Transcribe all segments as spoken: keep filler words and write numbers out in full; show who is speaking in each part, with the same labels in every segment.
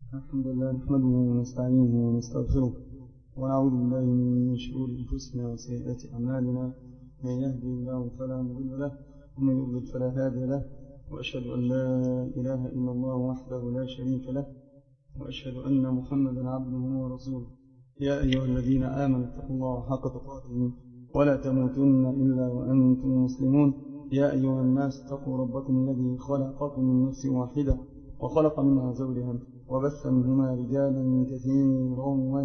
Speaker 1: الحمد لله نحمده ونستعينه ونستغفره ونعوذ بالله من شرور أنفسنا وسيئات أعمالنا. من يهدي الله فلا مضل له ومن يضلل فلا هادي له، وأشهد أن لا إله إلا الله وحده لا شريك له، وأشهد أن محمدا عبده ورسوله. يا أيها الذين آمنوا اتقوا الله حق تقاته ولا تموتن إلا وأنتم مسلمون. يا أيها الناس اتقوا ربكم الذي خلقكم من نفس واحدة وخلق منها زوجها وبث منهما رجالا كثيرا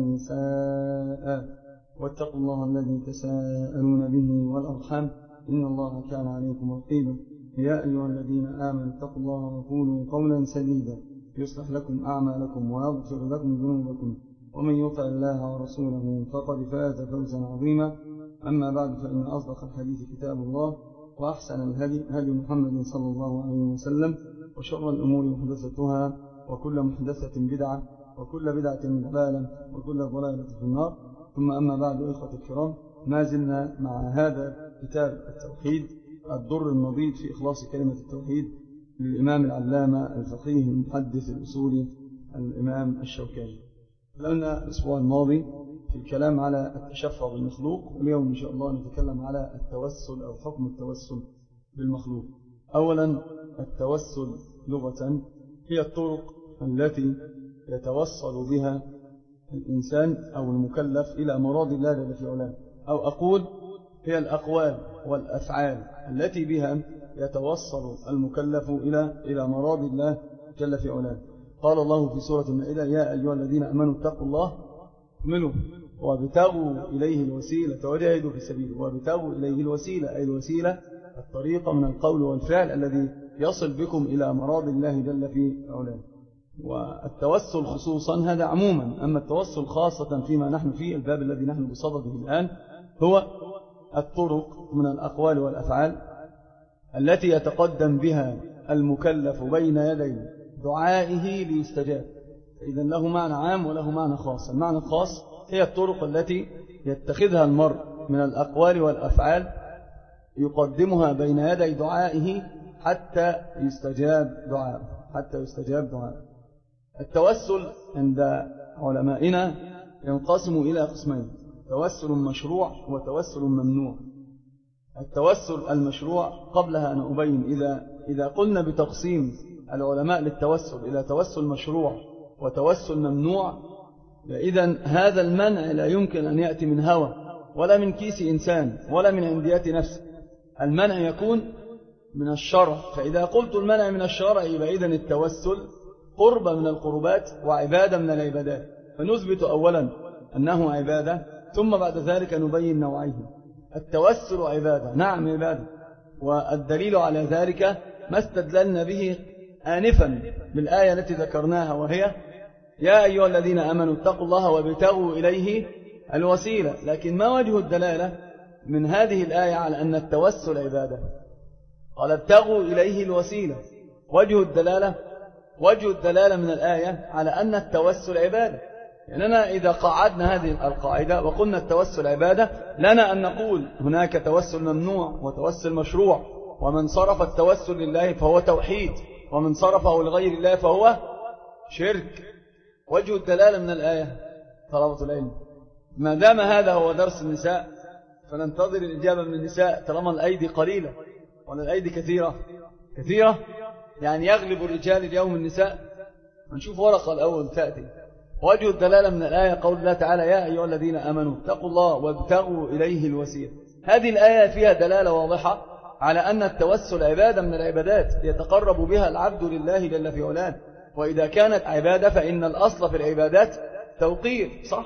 Speaker 1: ونساء، واتقوا الله الذي تساءلون به والأرحام إن الله كان عليكم رقيبا. يا أيها الذين آمنوا اتقوا الله وقولوا قولا سديدا يصلح لكم أعمالكم ويغفر لكم ذنوبكم، ومن يطع الله ورسوله فقد فاز فوزا عظيما. أما بعد، فإن أصدق الحديث كتاب الله، وأحسن الهدي هدي محمد صلى الله عليه وسلم، وشر الأمور محدثتها، وكل محدثة بدعة، وكل بدعة ضلالة، وكل ضلالة في النار. ثم أما بعد، إخوة الكرام، ما زلنا مع هذا كتاب التوحيد، الدر النضيد في إخلاص كلمة التوحيد للإمام العلامة الفقيه المحدث الأصولي الإمام الشوكاني. لأن الأسبوع الماضي في الكلام على التشفع بالمخلوق، واليوم إن شاء الله نتكلم على التوسل أو حكم التوسل بالمخلوق. أولا، التوسل لغة هي الطرق التي يتوصل بها الإنسان أو المكلف إلى مراد الله جل في علاه، أو أقول هي الأقوال والأفعال التي بها يتوصل المكلف إلى إلى مراد الله جل في علاه. قال الله في سورة المائدة: يا أيها الذين آمنوا اتقوا الله منه وابتغوا إليه الوسيلة وجاهدوا في سبيله. وابتغوا إليه الوسيلة أي الوسيلة الطريقة من القول والفعل الذي يصل بكم إلى مراد الله جل في علاه. والتوسل خصوصا هذا عموما، أما التوسل خاصة فيما نحن فيه الباب الذي نحن بصدده الآن هو الطرق من الأقوال والأفعال التي يتقدم بها المكلف بين يدي دعائه ليستجاب. إذن له معنى عام وله معنى خاص. المعنى الخاص هي الطرق التي يتخذها المرء من الأقوال والأفعال يقدمها بين يدي دعائه حتى يستجاب دعاء حتى يستجاب دعاء. التوسل عند علمائنا ينقسم إلى قسمين: توسل مشروع وتوسل ممنوع. التوسل المشروع قبلها أن أبين، إذا إذا قلنا بتقسيم العلماء للتوسل إلى توسل مشروع وتوسل ممنوع، إذن هذا المنع لا يمكن أن يأتي من هوى ولا من كيس إنسان ولا من عنديات نفس. المنع يكون من الشرع، فإذا قلت المنع من الشرع يبقى إذن التوسل قرب من القربات وعبادة من العبادات. فنثبت أولا أنه عبادة، ثم بعد ذلك نبين نوعيه. التوسل عبادة، نعم عبادة، والدليل على ذلك ما استدللنا به آنفا بالآية التي ذكرناها، وهي يا أيها الذين آمنوا اتقوا الله وابتغوا إليه الوسيلة. لكن ما وجه الدلالة من هذه الآية على أن التوسل عبادة؟ قال ابتغوا إليه الوسيلة. وجه الدلالة وجه الدلالة من الآية على أن التوسل عبادة. لأننا إذا قعدنا هذه القاعدة وقلنا التوسل عبادة، لنا أن نقول هناك توسل ممنوع وتوسل مشروع، ومن صرف التوسل لله فهو توحيد، ومن صرفه لغير الله فهو شرك. وجه الدلالة من الآية طلبة العلم، ما دام هذا هو درس النساء فننتظر الإجابة من النساء طالما الأيدي قليلة، ولا الأيدي كثيرة كثيرة يعني يغلب الرجال اليوم النساء. نشوف ورقة الأول تأتي. وجه الدلالة من الآية قول الله تعالى يا أيها الذين آمنوا اتقوا الله وابتغوا إليه الوسيلة. هذه الآية فيها دلالة واضحة على أن التوسل عبادة من العبادات يتقرب بها العبد لله جل في علاه. وإذا كانت عبادة فإن الأصل في العبادات توقير، صح؟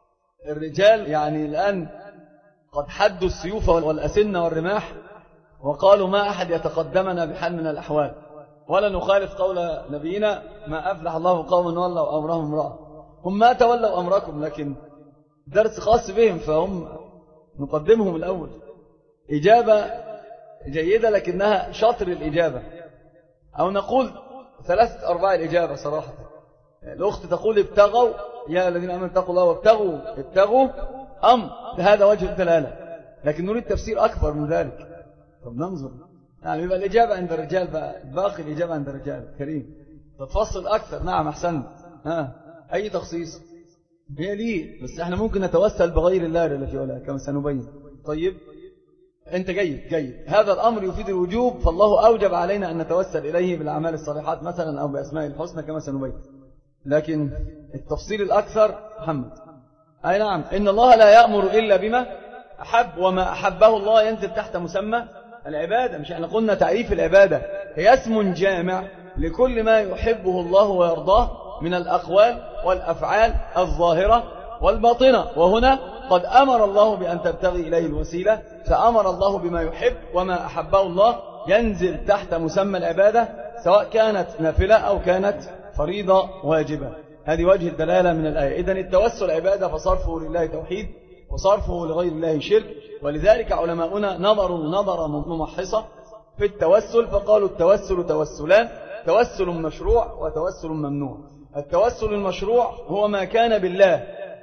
Speaker 1: الرجال يعني الآن قد حدوا السيوف والأسنة والرماح وقالوا ما أحد يتقدمنا بحال من الأحوال، ولا نخالف قول نبينا ما أفلح الله قوما ولوا أمرهم امرأة. هم ما تولوا أمركم، لكن درس خاص بهم فهم نقدمهم الأول. إجابة جيدة لكنها شطر الإجابة، أو نقول ثلاثة أرباع الإجابة صراحة. الأخت تقول ابتغوا يا الذين آمنوا اتقوا الله وابتغوا ابتغوا أم، هذا وجه الدلالة، لكن نريد تفسير أكبر من ذلك. طب ننظر، نعم يبقى الإجابة عند الرجال، باقي الإجابة عند الرجال. كريم تتفصل أكثر. نعم أحسن، ها أي تخصيص؟ هي ليه بس احنا ممكن نتوسل بغير الله جل في علاه كما سنبين. طيب انت جيد جيد هذا الأمر يفيد الوجوب، فالله أوجب علينا أن نتوسل إليه بالأعمال الصالحات مثلا أو بأسماء الحسنى كما سنبين. لكن التفصيل الأكثر محمد أي نعم إن الله لا يأمر إلا بما أحب، وما أحبه الله ينزل تحت مسمى العبادة. مش احنا قلنا تعريف العبادة هي اسم جامع لكل ما يحبه الله ويرضاه من الأقوال والأفعال الظاهرة والباطنة، وهنا قد أمر الله بأن تبتغي إليه الوسيلة، فأمر الله بما يحب، وما أحبه الله ينزل تحت مسمى العبادة سواء كانت نافلة أو كانت فريضة واجبة. هذه وجه الدلالة من الآية. إذن التوسل عبادة، فصرفه لله توحيد وصرفه لغير الله شرك. ولذلك علماؤنا نظروا نظرة ممحصة في التوسل فقالوا التوسل توسلان: توسل مشروع وتوسل ممنوع. التوسل المشروع هو ما كان بالله،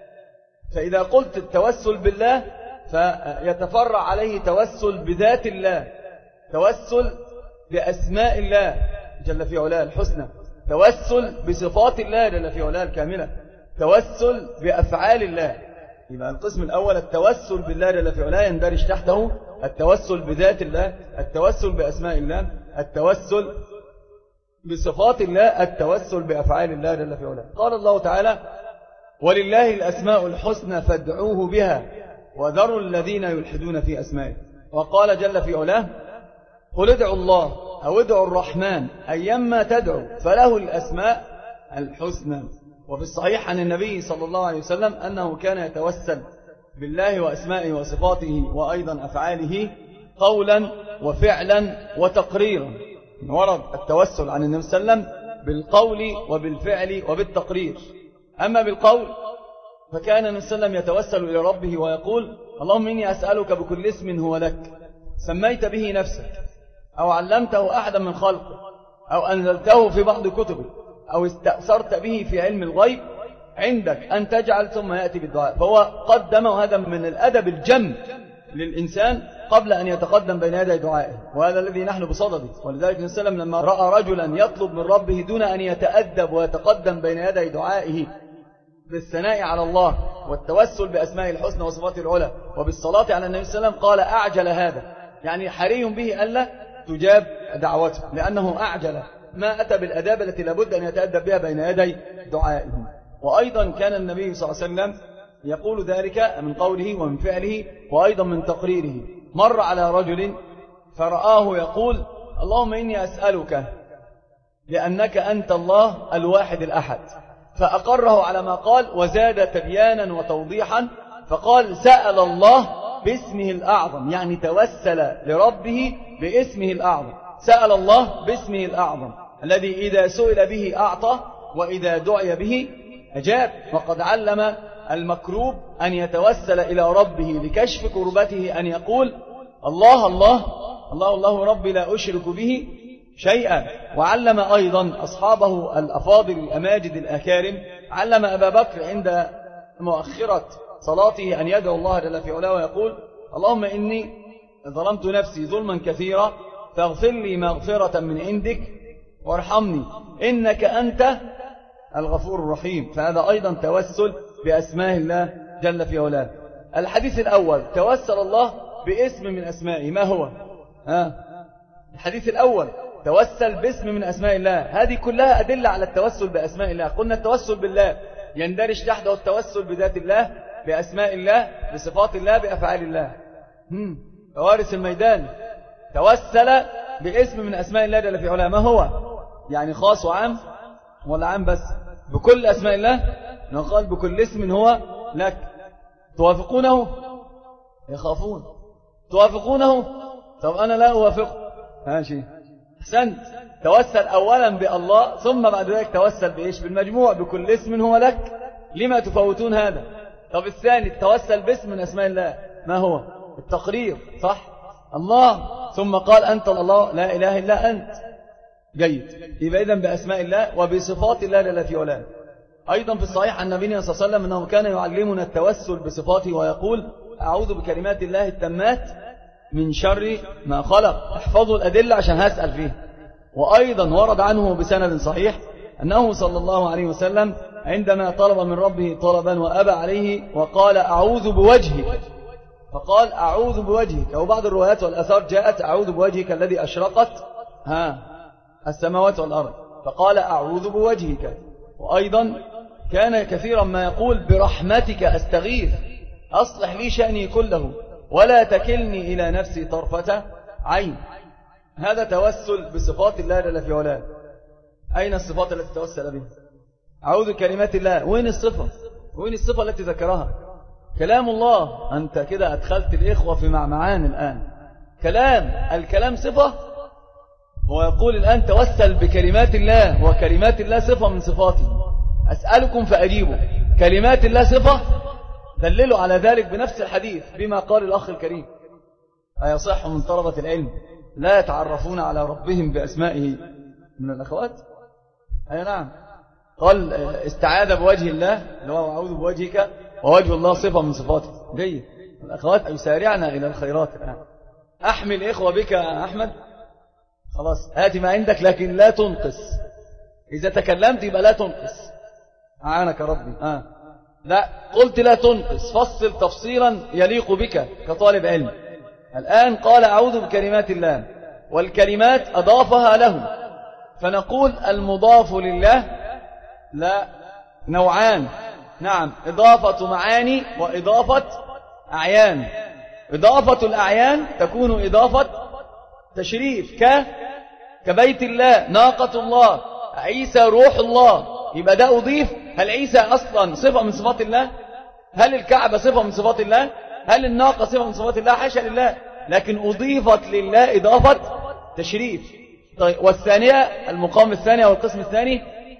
Speaker 1: فإذا قلت التوسل بالله فيتفرع عليه توسل بذات الله، توسل بأسماء الله جل في علاه الحسنى، توسل بصفات الله جل في علاه الكاملة، توسل بأفعال الله. يبقى القسم الأول التوسل بالله جل في علاه يندرج تحته التوسل بذات الله، التوسل بأسماء الله، التوسل بصفات الله، التوسل بأفعال الله جل في علاه. قال الله تعالى: ولله الأسماء الحسنى فادعوه بها وذروا الذين يلحدون في أسمائه. وقال جل في علاه: قل ادعوا الله أو ادعوا الرحمن أيما تدعوا فله الأسماء الحسنى. وفي الصحيح عن النبي صلى الله عليه وسلم أنه كان يتوسل بالله وأسمائه وصفاته وأيضا أفعاله قولا وفعلا وتقريرا. ورد التوسل عن النبي صلى الله عليه وسلم بالقول وبالفعل وبالتقرير. أما بالقول فكان النبي صلى الله عليه وسلم يتوسل إلى ربه ويقول: اللهم إني أسألك بكل اسم هو لك سميت به نفسك أو علمته أحدا من خلقك أو أنزلته في بعض كتبك أو استأثرت به في علم الغيب عندك أن تجعل، ثم يأتي بالدعاء. فهو قدم، وهذا من الأدب الجم للإنسان قبل أن يتقدم بين يدي دعائه، وهذا الذي نحن بصدده. ولذلك النبي صلى الله عليه وسلم لما رأى رجلا يطلب من ربه دون أن يتأدب ويتقدم بين يدي دعائه بالثناء على الله والتوسل بأسماء الحسنى وصفاته العلى وبالصلاة على النبي صلى الله عليه وسلم قال: أعجل هذا، يعني حري به ألا تجاب دعوته، لأنه أعجل، ما أتى بالأداب التي لابد أن يتأدب بها بين يدي دعائه. وأيضا كان النبي صلى الله عليه وسلم يقول ذلك من قوله ومن فعله وأيضا من تقريره. مر على رجل فرآه يقول: اللهم إني أسألك لأنك أنت الله الواحد الأحد، فأقره على ما قال وزاد تبيانا وتوضيحا فقال: سأل الله باسمه الأعظم، يعني توسل لربه باسمه الأعظم. سأل الله باسمه الأعظم الذي إذا سئل به أعطى وإذا دعي به أجاب. وقد علم المكروب أن يتوسل إلى ربه لكشف كربته أن يقول: الله الله الله الله ربي لا أشرك به شيئا. وعلم أيضا أصحابه الأفاضل الأماجد الأكارم، علم أبا بكر عند مؤخرة صلاته أن يدعو الله جل في علاه ويقول: اللهم إني ظلمت نفسي ظلما كثيرا فاغفر لي مغفرة من عندك وارحمني إنك أنت الغفور الرحيم. فهذا أيضا توسل بأسماء الله جل في علاه. الحديث الأول توسل الله باسم من أسمائه، ما هو؟ ها؟ الحديث الأول توسل باسم من أسماء الله. هذه كلها أدلة على التوسل بأسماء الله. قلنا التوسل بالله يندرج تحته التوسل بذات الله، بأسماء الله، بصفات الله، بأفعال الله. فوارث الميدان توسل باسم من أسماء الله جل في علاه، ما هو؟ يعني خاص وعام ولا عام بس؟ بكل أسماء الله. نقال بكل اسم هو لك. توافقونه؟ يخافون. توافقونه؟ طب أنا لا أوافقه. ماشي، أحسنت. توسل أولا بالله ثم بعد ذلك توسل بإيش؟ بالمجموع، بكل اسم هو لك. لما تفوتون هذا؟ طب الثاني توسل باسم من أسماء الله، ما هو؟ التقرير، صح؟ الله، ثم قال أنت الله لا إله إلا أنت. جيد. يبقى إذن بأسماء الله وبصفات الله جل في علاه. أيضا في الصحيح عن النبي صلى الله عليه وسلم أنه كان يعلمنا التوسل بصفاته ويقول: أعوذ بكلمات الله التامات من شر ما خلق. احفظوا الأدلة عشان هسأل فيه. وأيضا ورد عنه بسند صحيح أنه صلى الله عليه وسلم عندما طلب من ربه طلبا وأبى عليه وقال أعوذ بوجهك، فقال أعوذ بوجهك. أو بعض الروايات والأثار جاءت أعوذ بوجهك الذي أشرقت ها السماوات والأرض، فقال أعوذ بوجهك. وأيضا كان كثيرا ما يقول برحمتك أستغيث أصلح لي شأني كله ولا تكلني إلى نفسي طرفة عين. هذا توسل بصفات الله جل في علاه. أين الصفات التي توسل بها؟ أعوذ بكلمات الله. وين الصفة؟ وين الصفة التي ذكرها؟ كلام الله. أنت كده أدخلت الإخوة في معمعان الآن. كلام، الكلام صفة، ويقول الآن توسل بكلمات الله، وكلمات الله صفة من صفاته. أسألكم فأجيبوا. كلمات الله صفة، دللوا على ذلك بنفس الحديث بما قال الأخ الكريم. أيصح من طلبة العلم لا يتعرفون على ربهم بأسمائه من الأخوات؟ أي نعم. قال استعاذ بوجه الله اللي هو أعوذ بوجهك، ووجه الله صفة من صفاته. جيد. الأخوات يسارعنا إلى الخيرات الآن. أحمل إخوة بك يا أحمد، خلاص هاتي ما عندك، لكن لا تنقص. إذا تكلمت يبقى لا تنقص. أعانك ربي. آه. لا، قلت لا تنقص، فصل تفصيلا يليق بك كطالب علم. الآن قال أعوذ بكلمات الله، والكلمات أضافها له، فنقول المضاف لله لا نوعان. نعم، إضافة معاني وإضافة أعيان. إضافة الأعيان تكون إضافة تشريف، ك كبيت الله، ناقة الله، عيسى روح الله، يبقى ده أضيف. هل عيسى أصلا صفة من صفات الله؟ هل الكعبة صفة من صفات الله؟ هل الناقة صفة من صفات الله؟ حاشا لله، لكن أضيفت لله إضافة تشريف. طيب، والثانية المقام الثاني والقسم الثاني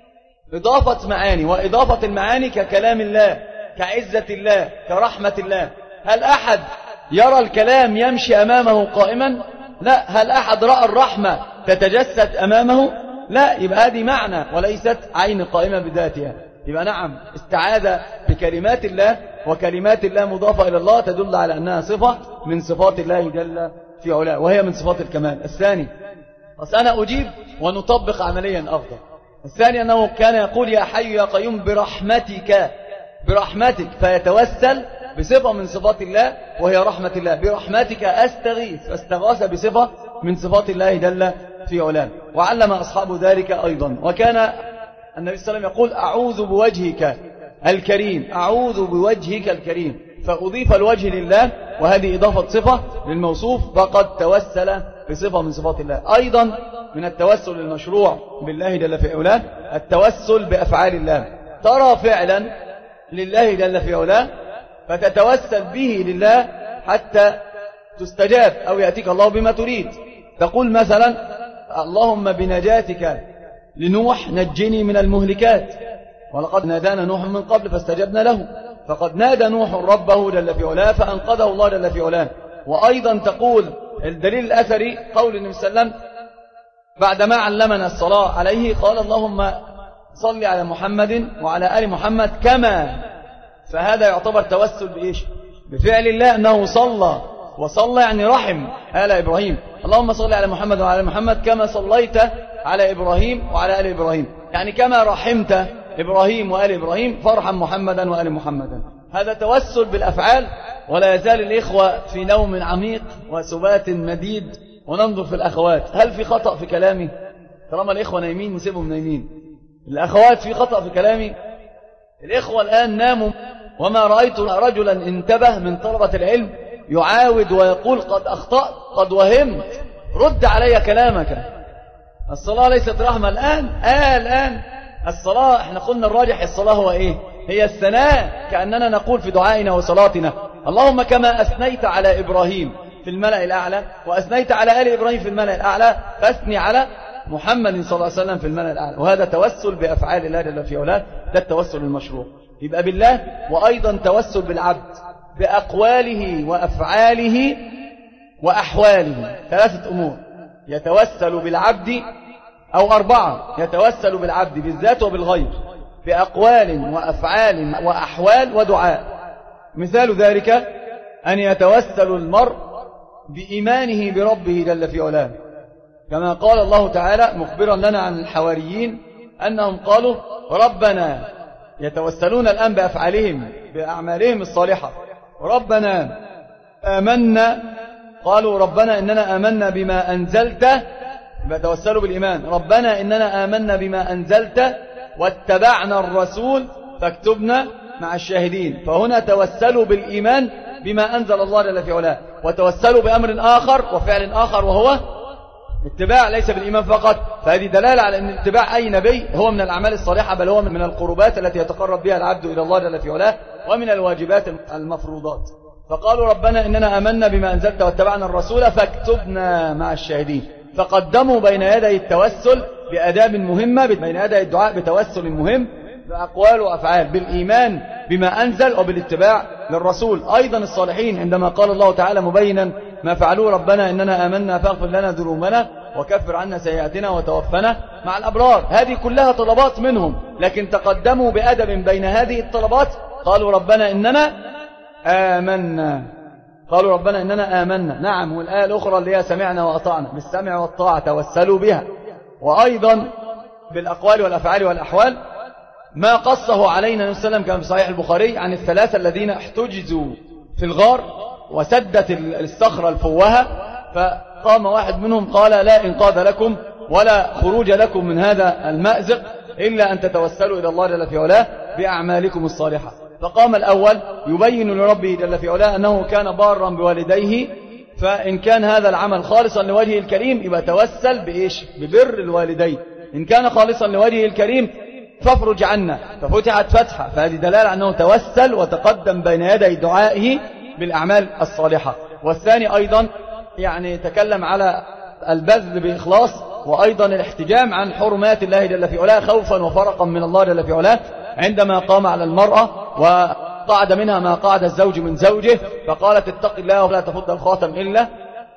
Speaker 1: إضافة معاني، وإضافة المعاني ككلام الله، كعزة الله، كرحمة الله. هل أحد يرى الكلام يمشي أمامه قائما؟ لا. هل أحد رأى الرحمة تتجسد أمامه؟ لا. يبقى هذه معنى وليست عين قائمة بذاتها. يبقى نعم، استعاذ بكلمات الله، وكلمات الله مضافة إلى الله تدل على أنها صفة من صفات الله جل في علاه، وهي من صفات الكمال. الثاني، بس أنا أجيب ونطبق عمليا أفضل. الثاني أنه كان يقول يا حي يا قيوم برحمتك، برحمتك، فيتوسل بصفة من صفات الله وهي رحمة الله. برحمتك أستغيث، فاستغاث بصفة من صفات الله جل في علاه. وعلم أصحاب ذلك أيضا. وكان النبي صلى الله عليه وسلم يقول أعوذ بوجهك الكريم، أعوذ بوجهك الكريم، فأضيف الوجه لله، وهذه إضافة صفة للموصوف، فقد توسل بصفة من صفات الله. أيضا من التوسل المشروع بالله جل في علاه التوسل بأفعال الله. ترى فعلا لله جل في علاه فتتوسل به لله حتى تستجاب أو يأتيك الله بما تريد. تقول مثلا اللهم بنجاتك لنوح نجني من المهلكات، ولقد نادانا نوح من قبل فاستجبنا له. فقد نادى نوح ربه جل في علاه فأنقذه الله جل في علاه. وأيضا تقول الدليل الأثري قول النبي صلى الله عليه وسلم بعدما علمنا الصلاة عليه قال اللهم صل على محمد وعلى آل محمد كما. فهذا يعتبر توسل بإيش؟ بفعل الله، أنه صلى، وصلى يعني رحم آل إبراهيم. اللهم صل على محمد وعلى آل محمد كما صليت على إبراهيم وعلى آل إبراهيم، يعني كما رحمت إبراهيم وآل إبراهيم فارحم محمدا وآل محمدا. هذا توسل بالأفعال. ولا يزال الإخوة في نوم عميق وسبات مديد. وننظر في الأخوات، هل في خطأ في كلامي؟ طالما الإخوة نايمين نسيبهم نايمين. الأخوات في خطأ في كلامي؟ الإخوة الآن ناموا، وما رأيت رجلا انتبه من طلبة العلم يعاود ويقول قد أخطأت، قد وهمت، رد علي كلامك. الصلاة ليست رحمة. الآن آه الآن الصلاة، احنا قلنا الراجح الصلاة هو ايه؟ هي الثناء، كأننا نقول في دعائنا وصلاتنا اللهم كما أثنيت على إبراهيم في الملأ الأعلى وأثنيت على آل إبراهيم في الملأ الأعلى فاثني على محمد صلى الله عليه وسلم في الملأ الأعلى. وهذا توسل بأفعال الله جل في علاه، ده التوسل المشروع. يبقى بالله. وأيضا توسل بالعبد بأقواله وأفعاله وأحواله. ثلاثة أمور يتوسل بالعبد، أو أربعة يتوسل بالعبد بالذات وبالغير، بأقوال وأفعال وأحوال ودعاء. مثال ذلك أن يتوسل المرء بإيمانه بربه جل في علاه، كما قال الله تعالى مخبرا لنا عن الحواريين أنهم قالوا ربنا
Speaker 2: يتوسلون الآن بأفعالهم بأعمالهم الصالحة. ربنا آمنا، قالوا ربنا إننا آمنا بما أنزلت، يتوسلوا بالإيمان. ربنا إننا آمنا بما أنزلت واتبعنا الرسول فاكتبنا مع الشاهدين. فهنا توسلوا بالإيمان بما أنزل الله جل في علاه، وتوسلوا بأمر آخر وفعل آخر وهو اتباع، ليس بالإيمان فقط. فهذه دلالة على أن اتباع أي نبي هو من الأعمال الصالحة، بل هو من القربات التي يتقرب بها العبد إلى الله جل في علاه، ومن الواجبات المفروضات. فقالوا ربنا إننا آمنا بما أنزلت واتبعنا الرسول فاكتبنا مع الشاهدين. فقدموا بين يدي التوسل بأداب مهمة، بين يدي الدعاء بتوسل مهم بأقوال وأفعال، بالإيمان بما أنزل وبالاتباع للرسول. أيضا الصالحين عندما قال الله تعالى مبينا ما فعلوا ربنا إننا آمنا فاغفر لنا ذنوبنا وكفر عنا سيئاتنا وتوفنا مع الأبرار. هذه كلها طلبات منهم، لكن تقدموا بأدب بين هذه الطلبات. قالوا ربنا إننا آمنا، قالوا ربنا إننا آمنا. نعم، والآية الأخرى اللي هي سمعنا وأطعنا، بالسمع والطاعة توسلوا بها. وأيضا بالأقوال والأفعال والأحوال ما قصه علينا النبي صلى الله عليه وسلم كما في صحيح البخاري عن الثلاثة الذين احتجزوا في الغار وسدت الصخرة الفوهة، فقام واحد منهم قال لا إنقاذ لكم ولا خروج لكم من هذا المأزق إلا أن تتوسلوا إلى الله جل في علاه بأعمالكم الصالحة. فقام الأول يبين لربه جل في علاه أنه كان بارا بوالديه، فإن كان هذا العمل خالصا لوجهه الكريم يبقى توسل بإيش؟ ببر الوالدين. إن كان خالصا لوجهه الكريم فافرج عنا، ففتحت فتحة. فهذه دلالة أنه توسل وتقدم بين يدي دعائه بالأعمال الصالحة. والثاني أيضا يعني تكلم على البذل بإخلاص، وأيضا الاحتجام عن حرمات الله جل في علاه خوفا وفرقا من الله جل في علاه، عندما قام على المرأة وقعد منها ما قعد الزوج من زوجه، فقالت اتق الله ولا تفض الخاتم إلا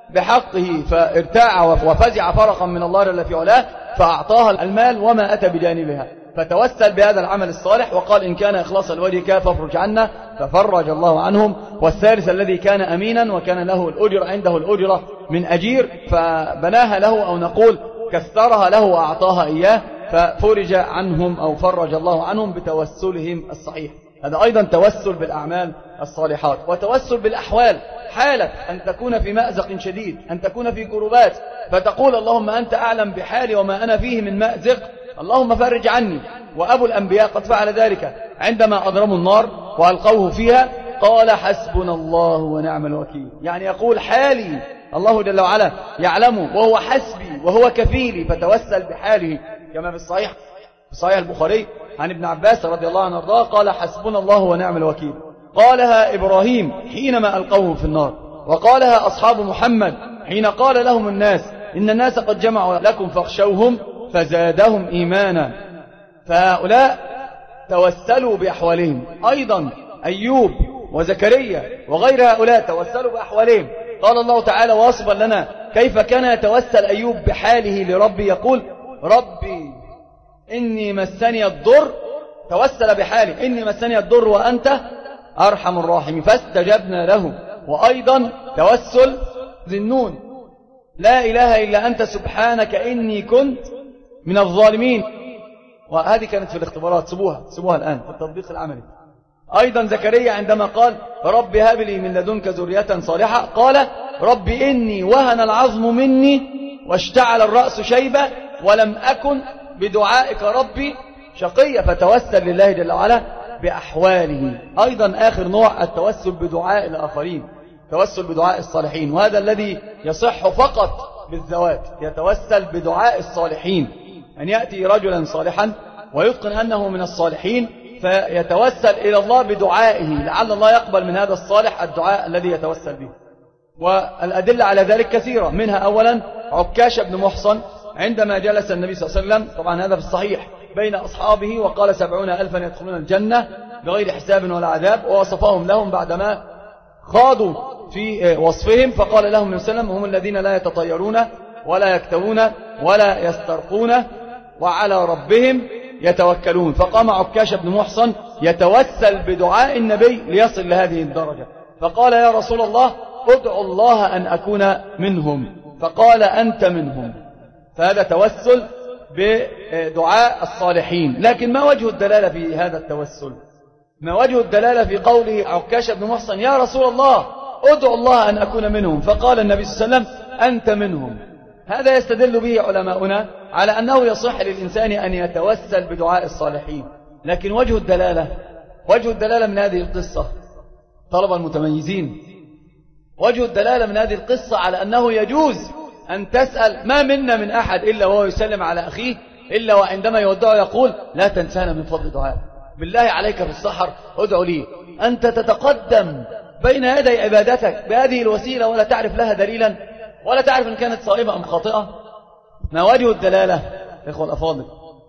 Speaker 2: بحقه، فارتاع وفزع فرقا من الله جل في علاه، فأعطاها المال وما أتى بجانبها. فتوسل بهذا العمل الصالح وقال إن كان إخلاصا لوجهك فافرج عنا، ففرج الله عنهم. والثالث الذي كان أمينا وكان له الأجر، عنده الأجرة من أجير، فبناها له أو نقول كثرها له وأعطاها إياه، ففرج عنهم أو فرج الله عنهم بتوسلهم الصحيح. هذا أيضا توسل بالأعمال الصالحات. وتوسل بالأحوال، حالة أن تكون في مأزق شديد، أن تكون في كربات، فتقول اللهم أنت أعلم بحالي وما أنا فيه من مأزق، اللهم فرج عني. وأبو الأنبياء قد فعل ذلك عندما أضرموا النار وألقوه فيها، قال حسبنا الله ونعم الوكيل. يعني يقول حالي الله جل وعلا يعلمه وهو حسبي وهو كفيلي، فتوسل بحاله كما في الصحيح في صحيح البخاري عن ابن عباس رضي الله عنه وارضاه قال حسبنا الله ونعم الوكيل. قالها إبراهيم حينما ألقوه في النار، وقالها أصحاب محمد حين قال لهم الناس إن الناس قد جمعوا لكم فاخشوهم فزادهم إيمانا. فهؤلاء توسلوا بأحوالهم. أيضا أيوب وزكريا وغير هؤلاء توسلوا بأحوالهم. قال الله تعالى واصفا لنا كيف كان يتوسل أيوب بحاله لربي، يقول ربي إني مسني الضر، توسل بحاله إني مسني الضر وأنت أرحم الراحمين فاستجبنا له. وأيضا توسل ذي النون لا إله إلا أنت سبحانك إني كنت من الظالمين. وهذه كانت في الاختبارات، سبوها سبوها الآن في التطبيق العملي. أيضا زكريا عندما قال رب هب لي من لدنك ذرية صالحة، قال رب إني وهن العظم مني واشتعل الرأس شيبة ولم أكن بدعائك ربي شقيا، فتوسل لله جل وعلا بأحواله. أيضا آخر نوع التوسل بدعاء الآخرين، توسل بدعاء الصالحين، وهذا الذي يصح فقط بالذوات. يتوسل بدعاء الصالحين، أن يأتي رجلا صالحا ويتقن أنه من الصالحين فيتوسل إلى الله بدعائه لعل الله يقبل من هذا الصالح الدعاء الذي يتوسل به. والأدلة على ذلك كثيرة، منها أولا عكاش بن محصن عندما جلس النبي صلى الله عليه وسلم، طبعا هذا في الصحيح، بين أصحابه وقال سبعون ألفا يدخلون الجنة بغير حساب ولا عذاب، ووصفهم لهم بعدما خاضوا في وصفهم، فقال لهم النبي صلى الله عليه وسلم هم الذين لا يتطيرون ولا يكتوون ولا يسترقون وعلى ربهم يتوكلون. فقام عكاش بن محصن يتوسل بدعاء النبي ليصل لهذه الدرجة، فقال يا رسول الله ادعو الله أن أكون منهم، فقال أنت منهم. فهذا توسل بدعاء الصالحين. لكن ما وجه الدلالة في هذا التوسل؟ ما وجه الدلالة في قوله عكاشة بن محصن يا رسول الله ادعو الله أن أكون منهم، فقال النبي صلى الله عليه وسلم أنت منهم. هذا يستدل به علماؤنا على أنه يصح للإنسان أن يتوسل بدعاء الصالحين. لكن وجه الدلالة وجه الدلالة من هذه القصة طلب المتميزين، وجه الدلالة من هذه القصة على أنه يجوز أن تسأل. ما منا من أحد إلا وهو يسلم على أخيه إلا وعندما يودعه يقول لا تنسانا من فضل دعاء، بالله عليك في السحر ادعو لي. أنت تتقدم بين يدي عبادتك بهذه الوسيلة ولا تعرف لها دليلا، ولا تعرف إن كانت صائبة أم خاطئة. ما وجه الدلالة إخوة الأفاضل؟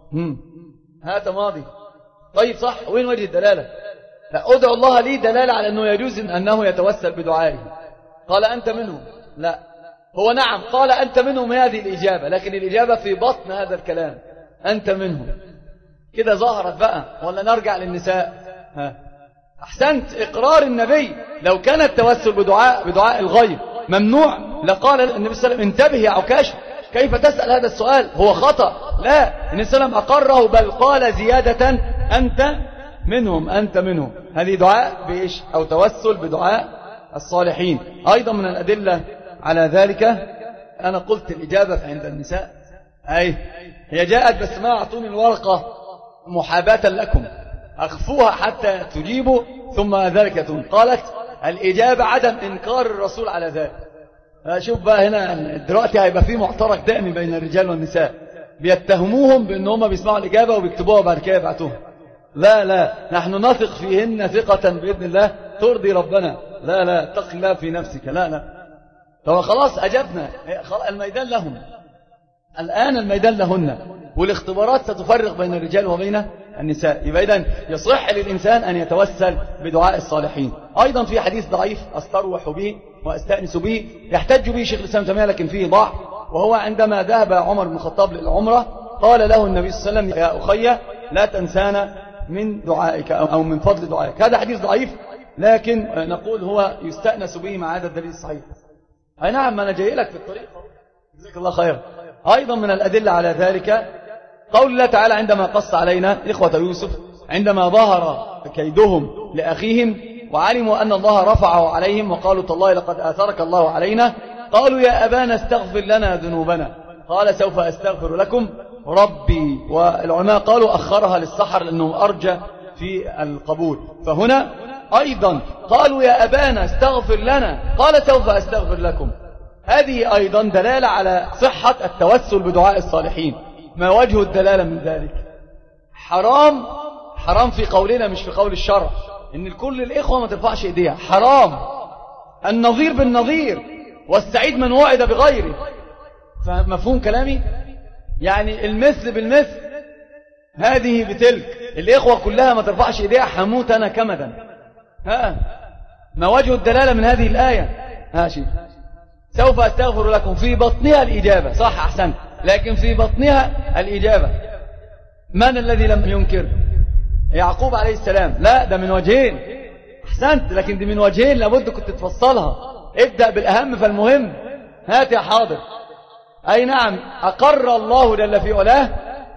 Speaker 2: هات ماضي. طيب صح، وين وجه الدلالة؟ لا، ادعو الله لي دلالة على أنه يجوز أنه يتوسل بدعائه. قال أنت منهم، لا، هو نعم قال أنت منهم هذه الإجابة، لكن الإجابة في بطن هذا الكلام أنت منهم. كده ظهرت بقى، ولا نرجع للنساء؟ ها. أحسنت، إقرار النبي. لو كان التوسل بدعاء بدعاء الغيب ممنوع لقال النبي صلى الله عليه وسلم انتبه يا عكاشة، كيف تسأل هذا السؤال؟ هو خطأ. لا، النبي صلى الله عليه وسلم أقره، بل قال زيادة أنت منهم أنت منهم. هذه دعاء بإيش؟ أو توسل بدعاء الصالحين. أيضا من الأدلة على ذلك أنا قلت الإجابة عند النساء، أي هي جاءت بس ما أعطوني الورقة محاباة لكم، أخفوها حتى تجيبوا ثم ذلك تون. قالت الإجابة عدم إنكار الرسول على ذلك. شوف بقى هنا دلوقتي هيبقى فيه معترك دائم بين الرجال والنساء، بيتهموهم بأنهم بيسمعوا الإجابة وبيكتبوها بعد كده يبعتوها. لا لا، نحن نثق فيهن ثقة بإذن الله ترضي ربنا. لا لا، اتق الله في نفسك. لا لا، طب خلاص أجبنا، الميدان لهم الآن، الميدان لهن، والاختبارات ستفرق بين الرجال وبين النساء. يبقى إذن يصح للإنسان أن يتوسل بدعاء الصالحين. أيضا في حديث ضعيف أستروح به وأستأنس به يحتج به شيخ الإسلام تيمية لكن فيه ضعف، وهو عندما ذهب عمر بن الخطاب للعمرة قال له النبي صلى الله عليه وسلم يا أخي لا تنسانا من دعائك أو من فضل دعائك. هذا حديث ضعيف، لكن نقول هو يستأنس به مع هذا الدليل الصحيح. أي نعم، ما أنا جاي لك في الطريق، جزاك الله خير. أيضا من الأدلة على ذلك قول الله تعالى عندما قص علينا إخوة يوسف عندما ظهر كيدهم لأخيهم وعلموا أن الله رفعه عليهم وقالوا تالله لقد آثرك الله علينا، قالوا يا أبانا استغفر لنا ذنوبنا، قال سوف أستغفر لكم ربي. والعلماء قالوا أخرها للسحر لأنه أرجى في القبول. فهنا أيضا قالوا يا أبانا استغفر لنا، قال سوف أستغفر لكم. هذه أيضا دلالة على صحة التوسل بدعاء الصالحين. ما وجه الدلالة من ذلك؟ حرام، حرام في قولنا مش في قول الشرع، إن الكل الإخوة ما ترفعش إيديها، حرام. النظير بالنظير والسعيد من وعد بغيره. فمفهوم كلامي؟ يعني المثل بالمثل، هذه بتلك. الإخوة كلها ما ترفعش إيديها، حموت أنا كمدا. ها، ما وجه الدلالة من هذه الآية؟ ها شيء سوف أستغفر لكم، في بطنها الإجابة، صح أحسنت، لكن في بطنها الإجابة. من الذي لم ينكر؟ يعقوب عليه السلام. لا، ده من وجهين، أحسنت، لكن دي من وجهين لابد كنت تفصلها. ابدأ بالأهم فالمهم. هات يا حاضر. أي نعم، أقر الله جل في علاه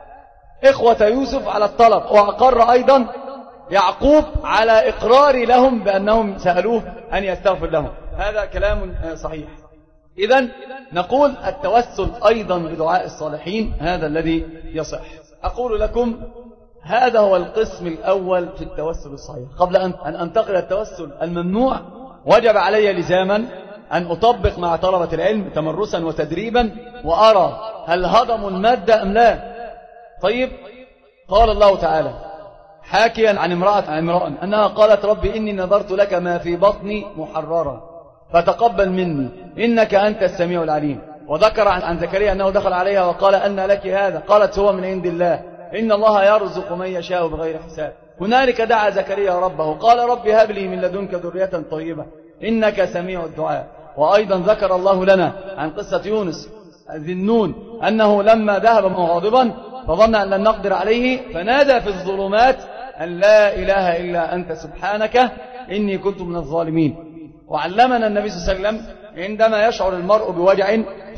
Speaker 2: إخوة يوسف على الطلب، وأقر أيضا يعقوب على إقرار لهم بأنهم سألوه أن يستغفر لهم. هذا كلام صحيح. إذن نقول التوسل أيضا بدعاء الصالحين هذا الذي يصح. أقول لكم هذا هو القسم الأول في التوسل الصحيح. قبل أن أنتقل التوسل الممنوع وجب علي لزاما أن أطبق مع طلبة العلم تمرسا وتدريبا وأرى هل هضموا المادة أم لا. طيب، قال الله تعالى حاكيا عن امرأة عمران أنها قالت ربي إني نظرت لك ما في بطني محررا فتقبل مني إنك أنت السميع العليم. وذكر عن زكريا أنه دخل عليها وقال أن لك هذا، قالت هو من عند الله إن الله يرزق من يشاء بغير حساب. هنالك دعا زكريا ربه قال ربي هب لي من لدنك ذرية طيبة إنك سميع الدعاء. وأيضا ذكر الله لنا عن قصة يونس ذي النون أنه لما ذهب مغاضبا فظن أن لن نقدر عليه فنادى في الظلمات أن لا إله إلا أنت سبحانك إني كنت من الظالمين. وعلمنا النبي صلى الله عليه وسلم عندما يشعر المرء بوجع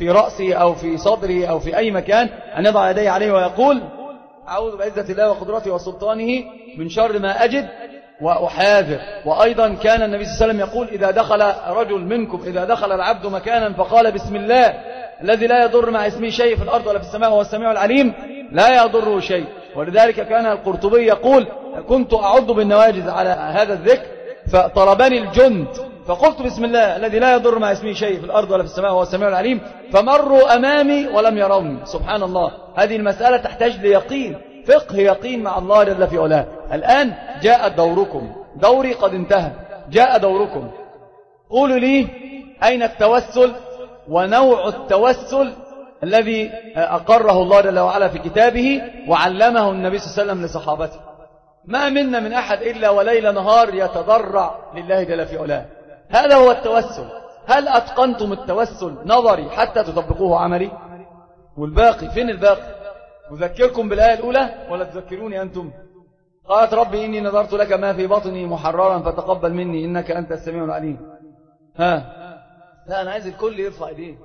Speaker 2: في رأسه أو في صدره أو في أي مكان أن يضع يديه عليه ويقول أعوذ بعزة الله وقدرته وسلطانه من شر ما أجد وأحاذر. وأيضا كان النبي صلى الله عليه وسلم يقول إذا دخل رجل منكم إذا دخل العبد مكانا فقال بسم الله الذي لا يضر مع اسمه شيء في الأرض ولا في السماء وهو السميع العليم لا يضره شيء. ولذلك كان القرطبي يقول كنت أعض بالنواجذ على هذا الذكر فطربني الجند فقلت بسم الله الذي لا يضر مع اسمه شيء في الأرض ولا في السماء وهو السميع العليم فمروا أمامي ولم يروني. سبحان الله. هذه المسألة تحتاج ليقين فقه يقين مع الله جل في علاه. الآن جاء دوركم دوري قد انتهى جاء دوركم قولوا لي أين التوسل ونوع التوسل الذي أقره الله جل وعلا في كتابه وعلمه النبي صلى الله عليه وسلم لصحابته. ما منا من أحد إلا وليل نهار يتضرع لله جل في علاه. هذا هو التوسل. هل أتقنتم التوسل نظري حتى تطبقوه عملي؟ والباقي فين الباقي؟ أذكركم بالآية الأولى ولا تذكروني أنتم؟ قالت ربي إني نظرت لك ما في بطني محررا فتقبل مني إنك أنت السميع العليم. ها لا أنا عايز الكل يرفع إيديه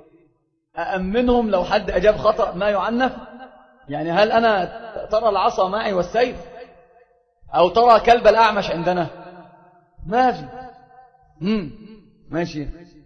Speaker 2: أأمنهم لو حد أجاب خطأ ما يعنف. يعني هل أنا ترى العصا معي والسيف أو ترى كلب الأعمش عندنا؟ ما في. مم. ماشي.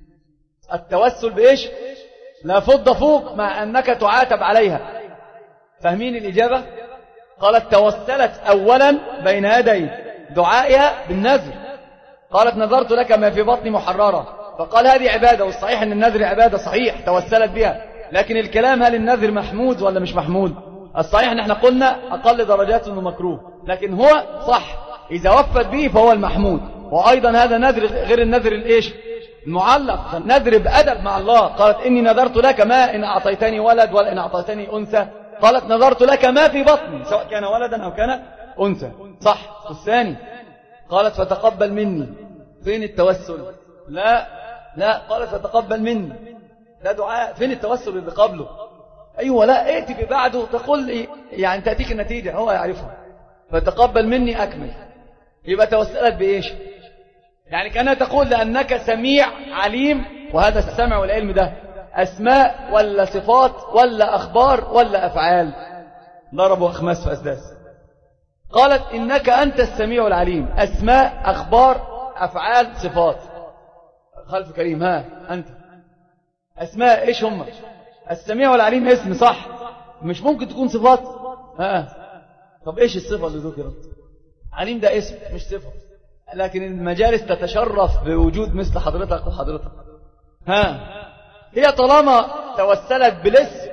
Speaker 2: التوسل بإيش؟ لا فض فوق مع أنك تعاتب عليها. فاهمين الإجابة؟ قالت توسلت أولا بين يدي دعائها بالنذر. قالت نذرت لك ما في بطني محررة فقال هذه عبادة والصحيح أن النذر عبادة صحيح توسلت بها. لكن الكلام هل النذر محمود ولا مش محمود؟ الصحيح أن احنا قلنا أقل درجات أنه مكروه لكن هو صح إذا وفت به فهو المحمود. وأيضا هذا نذر غير النذر الإيش المعلق نذر بأدب مع الله. قالت إني نذرت لك ما إن أعطيتني ولد ولا إن أعطيتني أنثى. قالت نذرت لك ما في بطني سواء كان ولدا أو كان أنثى صح. والثاني قالت فتقبل مني. فين التوسل؟ لا لا قالت فتقبل مني ده دعاء. فين التوسل اللي قبله؟ أيوة لا ائتي ببعده تقول يعني تأتيك النتيجة هو يعرفها. فتقبل مني أكمل. يبقى توسلت بإيش؟ يعني كانها تقول لأنك سميع عليم. وهذا السمع والعلم ده أسماء ولا صفات ولا أخبار ولا أفعال؟ ضربوا أخماس في أسداس. قالت إنك أنت السميع العليم أسماء أخبار أفعال صفات. خلف كريم ها أنت أسماء إيش هم؟ السميع والعليم اسم صح مش ممكن تكون صفات. ها طب إيش الصفة اللي ذكرت؟ عليم ده اسم مش صفة. لكن المجالس تتشرف بوجود مثل حضرتك وحضرتك. ها هي طالما توسلت بالاسم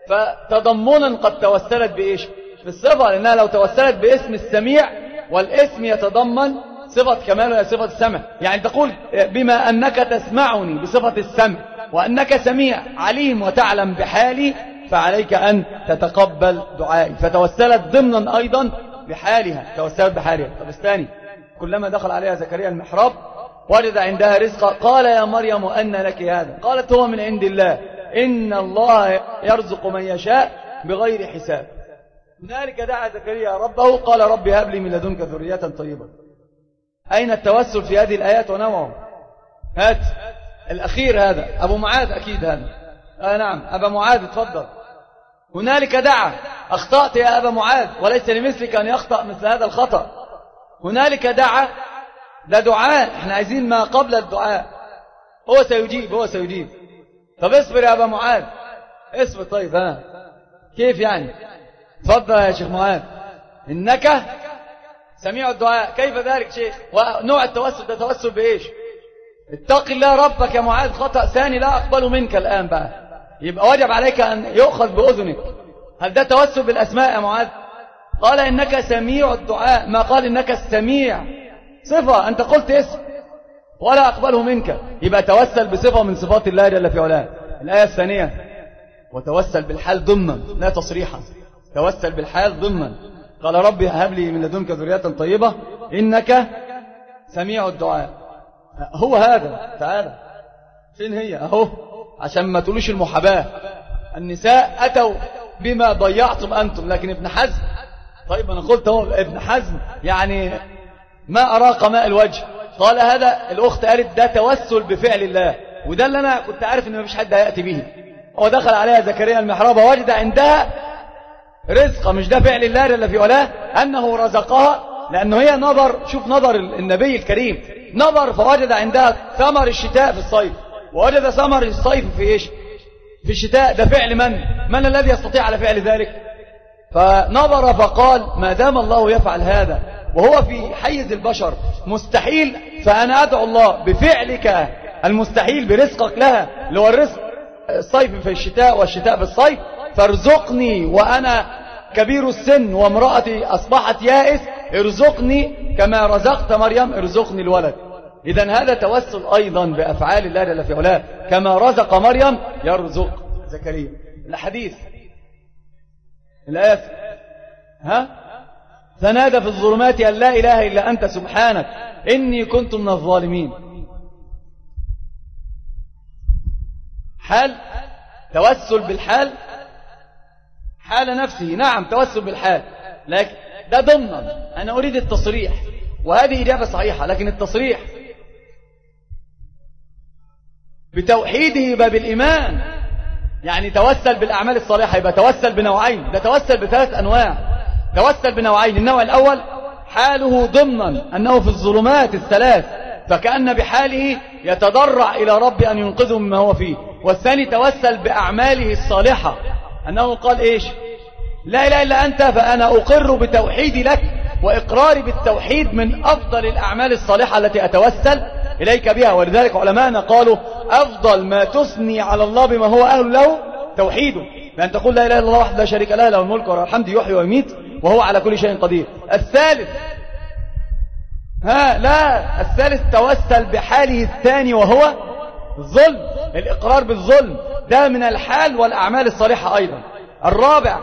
Speaker 2: فتضمنا قد توسلت بإيش؟ بالصفة. لأنها لو توسلت باسم السميع والاسم يتضمن صفة كمال ولا صفة السمع. يعني تقول بما أنك تسمعني بصفة السمع وأنك سميع عليم وتعلم بحالي فعليك أن تتقبل دعائي. فتوسلت ضمنا أيضا بحالها توسلت بحالها. طب استاني كلما دخل عليها زكريا المحراب وجد عندها رزقا قال يا مريم أن لك هذا؟ قالت هو من عند الله إن الله يرزق من يشاء بغير حساب. هنالك دعا زكريا ربه قال رب هب لي من لدنك ذرية طيبة. أين التوسل في هذه الآيات ونوعه؟ هات الأخير هذا أبو معاذ أكيد هذا. آه نعم أبا معاذ اتفضل. هنالك دعا أخطأت يا أبا معاذ وليس لمثلك أن يخطأ مثل هذا الخطأ. هنالك دعا ده دعاء احنا عايزين ما قبل الدعاء. هو سيجيب هو سيجيب. طب اصبر يا أبا معاذ اصبر. طيب ها كيف يعني؟ تفضل يا شيخ معاذ. إنك سميع الدعاء. كيف ذلك شيخ؟ ونوع التوسل ده توسل بإيش؟ اتق الله ربك يا معاذ خطأ ثاني لا أقبل منك الآن بقى. يبقى واجب عليك أن يؤخذ بأذنك. هل ده توسل بالأسماء يا معاذ؟ قال إنك سميع الدعاء ما قال إنك السميع صفة. أنت قلت اسم ولا أقبله منك. يبقى توسل بصفة من صفات الله جل في علاه. الآية الثانية وتوسل بالحال ضمنا لا تصريحا. توسل بالحال ضمنا. قال ربي هب لي من لدنك ذرية طيبة إنك سميع الدعاء. هو هذا. تعالى فين هي أهو عشان ما تقولوش المحاباة. النساء أتوا بما ضيعتم أنتم. لكن ابن حزم طيب أنا قلت هو ابن حزم يعني ما أراق ماء الوجه. قال هذا الأخت قالت ده توسل بفعل الله. وده اللي أنا كنت عارف إن ما فيش حد هيأتي به. ودخل عليها زكريا المحراب وجد عندها رزقا، مش ده فعل الله جل في علاه أنه رزقها، لأنه هي نظر، شوف نظر النبي الكريم، نظر فوجد عندها ثمر الشتاء في الصيف، ووجد ثمر الصيف في إيش؟ في الشتاء. ده فعل من؟ من الذي يستطيع على فعل ذلك؟ فنظر فقال ما دام الله يفعل هذا وهو في حيز البشر مستحيل، فأنا أدعو الله بفعلك المستحيل برزقك لها، اللي هو الرزق الصيف في الشتاء والشتاء في الصيف، فارزقني وأنا كبير السن وامرأتي أصبحت يائس، ارزقني كما رزقت مريم، ارزقني الولد. إذن هذا توسل أيضا بأفعال الله جل في علاه، كما رزق مريم يرزق زكريا. الحديث الآية ها فنادى في الظلمات أن لا إله إلا أنت سبحانك إني كنت من الظالمين. حال توسل بالحال، حال نفسه، نعم توسل بالحال، لكن ده ضمنا. أنا أريد التصريح، وهذه إجابة صحيحة، لكن التصريح بتوحيده يبقى بالإيمان، يعني توسل بالأعمال الصالحة يبقى توسل بنوعين، ده توسل بثلاث أنواع. توسل بنوعين، النوع الأول حاله ضمنا أنه في الظلمات الثلاث، فكأن بحاله يتضرع إلى رب أن ينقذه مما هو فيه. والثاني توسل بأعماله الصالحة، أنه قال إيش؟ لا إله إلا أنت، فأنا أقر بتوحيدي لك، وإقراري بالتوحيد من أفضل الأعمال الصالحة التي أتوسل إليك بها. ولذلك علماءنا قالوا أفضل ما تثني على الله بما هو أهل له توحيده، بأن تقول لا إله إلا الله وحده لا شريك له، له الملك وله الحمد يحيي ويميت وهو على كل شيء قدير. الثالث ها لا الثالث توسل بحاله الثاني وهو الظلم، الإقرار بالظلم، ده من الحال والأعمال الصالحة أيضا. الرابع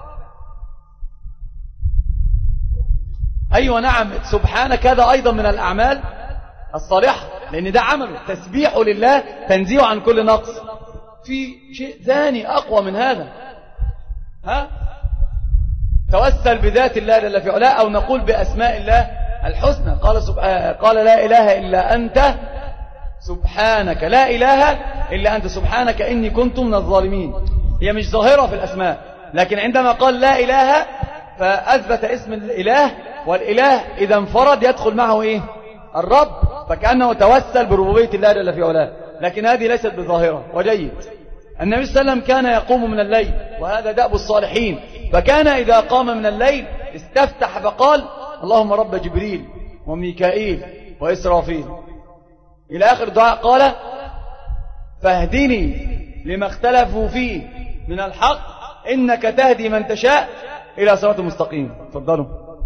Speaker 2: أيوة نعم سبحانك، هذا أيضا من الأعمال الصالحة، لأن ده عمله تسبيح لله تنزيه عن كل نقص. في شيء ثاني أقوى من هذا، ها توسل بذات الله جل في علاه، أو نقول بأسماء الله الحسنى. قال سبحانه قال لا إله إلا أنت سبحانك، لا إله إلا أنت سبحانك إني كنت من الظالمين. هي مش ظاهرة في الأسماء، لكن عندما قال لا إله فأثبت اسم الإله، والإله إذا انفرد يدخل معه إيه؟ الرب، فكأنه توسل بربوبية الله جل في علاه، لكن هذه ليست بظاهرة. وجيد النبي صلى الله عليه وسلم كان يقوم من الليل، وهذا دأب الصالحين، فكان إذا قام من الليل استفتح فقال اللهم رب جبريل وميكائيل وإسرافيل إلى آخر دعاء. قال فاهدني لما اختلفوا فيه من الحق إنك تهدي من تشاء إلى صراط مستقيم. تفضلوا.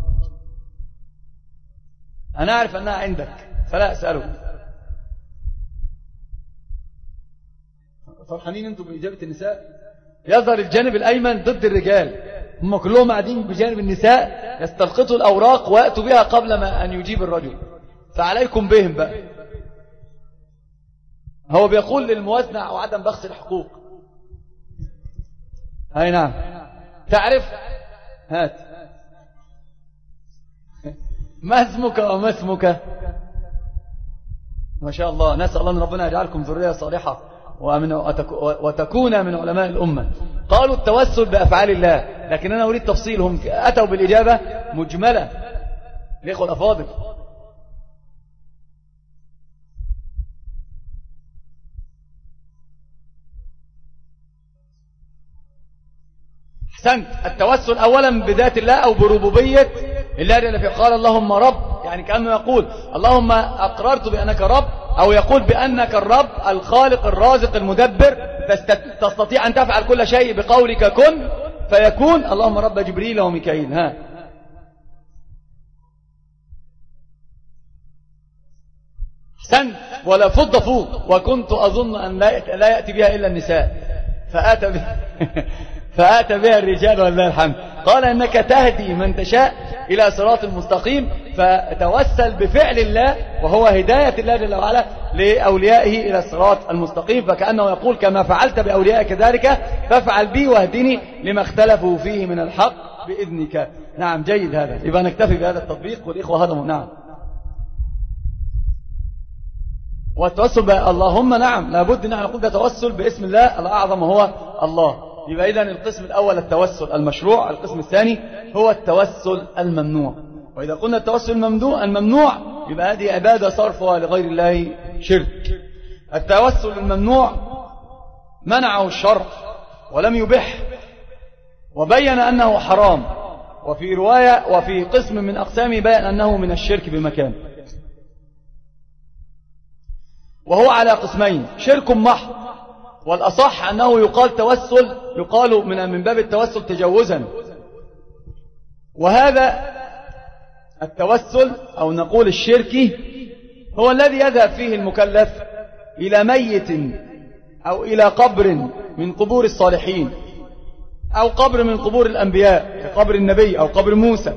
Speaker 2: أنا أعرف أنها عندك فلا أسأله. فرحانين أنتم بإجابة النساء؟ يظهر الجانب الأيمن ضد الرجال، هم كلهم قاعدين بجانب النساء يستلقطوا الأوراق ويأتوا بها قبل ما أن يجيب الرجل، فعليكم بهم بقى. هو بيقول للموازنة أو عدم بخس الحقوق. هاي نعم تعرف، هات ما اسمك وما اسمك؟ ما شاء الله، نسأل الله أن ربنا يجعلكم ذرية صالحة ومن وتكون من علماء الأمة. قالوا التوسل بأفعال الله، لكن أنا أريد تفصيلهم، أتوا بالإجابة مجملة. الإخوة الأفاضل، أحسنت. التوسل أولا بذات الله أو بربوبية الله جل في قال اللهم رب، يعني كأنه يقول اللهم أقررت بأنك رب، أو يقول بأنك الرب الخالق الرازق المدبر، تستطيع أن تفعل كل شيء بقولك كن فيكون. اللهم رب جبريل وميكائيل. ها أحسنت. ولا فض فوق، وكنت أظن أن لا يأتي بها إلا النساء فآتى بها فآتى بها الرجال ولله الحمد. قال أنك تهدي من تشاء إلى صراط المستقيم، فتوسل بفعل الله وهو هداية الله جل وعلا لأوليائه إلى الصراط المستقيم، فكأنه يقول كما فعلت بأوليائك ذلك فافعل بي واهدني لما اختلفوا فيه من الحق بإذنك. نعم جيد، هذا يبقى نكتفي بهذا التطبيق والإخوة هضموا. نعم. والتوسل بقى اللهم نعم لابد ان احنا نقول ده توسل باسم الله الأعظم وهو الله. يبقى إذن القسم الأول التوسل المشروع، القسم الثاني هو التوسل الممنوع. وإذا قلنا التوسل الممنوع الممنوع يبقى هذه عبادة صرفها لغير الله شرك. التوسل الممنوع منعه الشرع ولم يبح وبين أنه حرام، وفي رواية وفي قسم من أقسامه بين أنه من الشرك بمكان، وهو على قسمين: شرك محض، والأصح أنه يقال توسل، يقال من من باب التوسل تجوزا. وهذا التوسل أو نقول الشركي هو الذي يذهب فيه المكلف إلى ميت أو إلى قبر من قبور الصالحين أو قبر من قبور الأنبياء كقبر النبي أو قبر موسى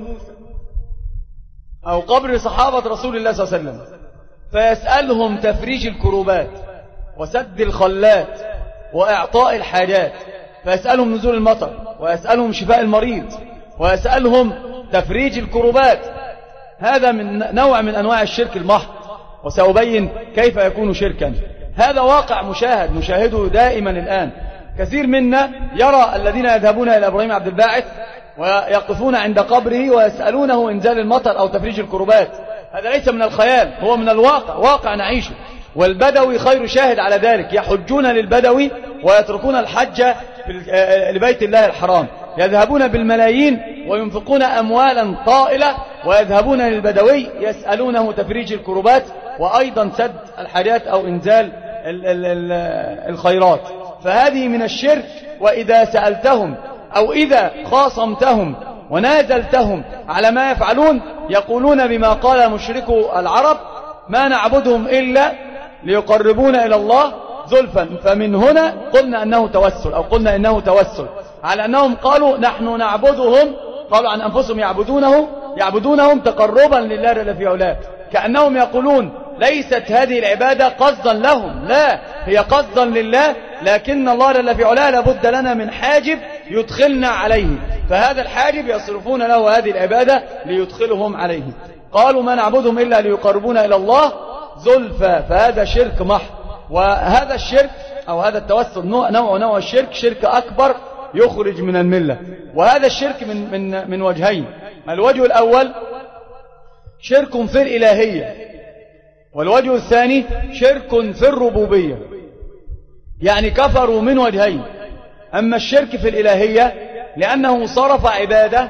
Speaker 2: أو قبر صحابة رسول الله صلى الله عليه وسلم، فيسألهم تفريج الكروبات وسد الخلات وإعطاء الحاجات، فيسألهم نزول المطر ويسألهم شفاء المريض ويسألهم تفريج الكروبات. هذا من نوع من أنواع الشرك المحض، وسأبين كيف يكون شركا. هذا واقع مشاهد نشاهده دائما الآن. كثير منا يرى الذين يذهبون إلى إبراهيم عبد الباعث ويقفون عند قبره ويسألونه إنزال المطر أو تفريج الكروبات. هذا ليس من الخيال، هو من الواقع، واقع نعيشه. والبدوي خير شاهد على ذلك، يحجون للبدوي ويتركون الحج لبيت الله الحرام، يذهبون بالملايين وينفقون أموالا طائلة ويذهبون للبدوي يسألونه تفريج الكروبات وأيضا سد الحاجات أو إنزال الخيرات. فهذه من الشرك. وإذا سألتهم أو إذا خاصمتهم ونازلتهم على ما يفعلون يقولون بما قال مشركو العرب: ما نعبدهم إلا ليقربونا إلى الله زلفا. فمن هنا قلنا أنه توسل، أو قلنا أنه توسل على أنهم قالوا نحن نعبدهم، قالوا عن أنفسهم يعبدونه يعبدونهم تقربا لله جل في علاه، كأنهم يقولون ليست هذه العبادة قصدا لهم، لا، هي قصدا لله، لكن الله جل في علاه لابد لنا من حاجب يدخلنا عليه، فهذا الحاجب يصرفون له هذه العبادة ليدخلهم عليه. قالوا ما نعبدهم إلا ليقربونا إلى الله زلفى، فهذا شرك محض. وهذا الشرك أو هذا التوسل نوع نوع نوع الشرك شرك أكبر يخرج من الملة. وهذا الشرك من من من وجهين: الوجه الأول شرك في الإلهية، والوجه الثاني شرك في الربوبية. يعني كفروا من وجهين: أما الشرك في الإلهية لأنه صرف عبادة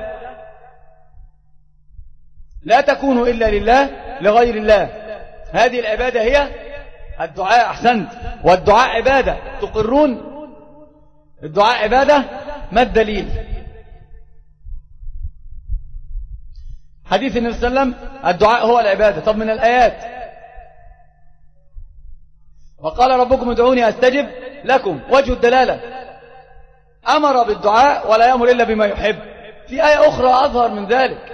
Speaker 2: لا تكون إلا لله لغير الله، هذه العبادة هي الدعاء. أحسنت، والدعاء عبادة، تقرون الدعاء عبادة؟ ما الدليل؟ حديث النبي صلى الله عليه وسلم الدعاء هو العبادة. طب من الآيات: وقال ربكم ادعوني أستجب لكم، وجه الدلالة أمر بالدعاء ولا يأمر إلا بما يحب. في آية أخرى أظهر من ذلك: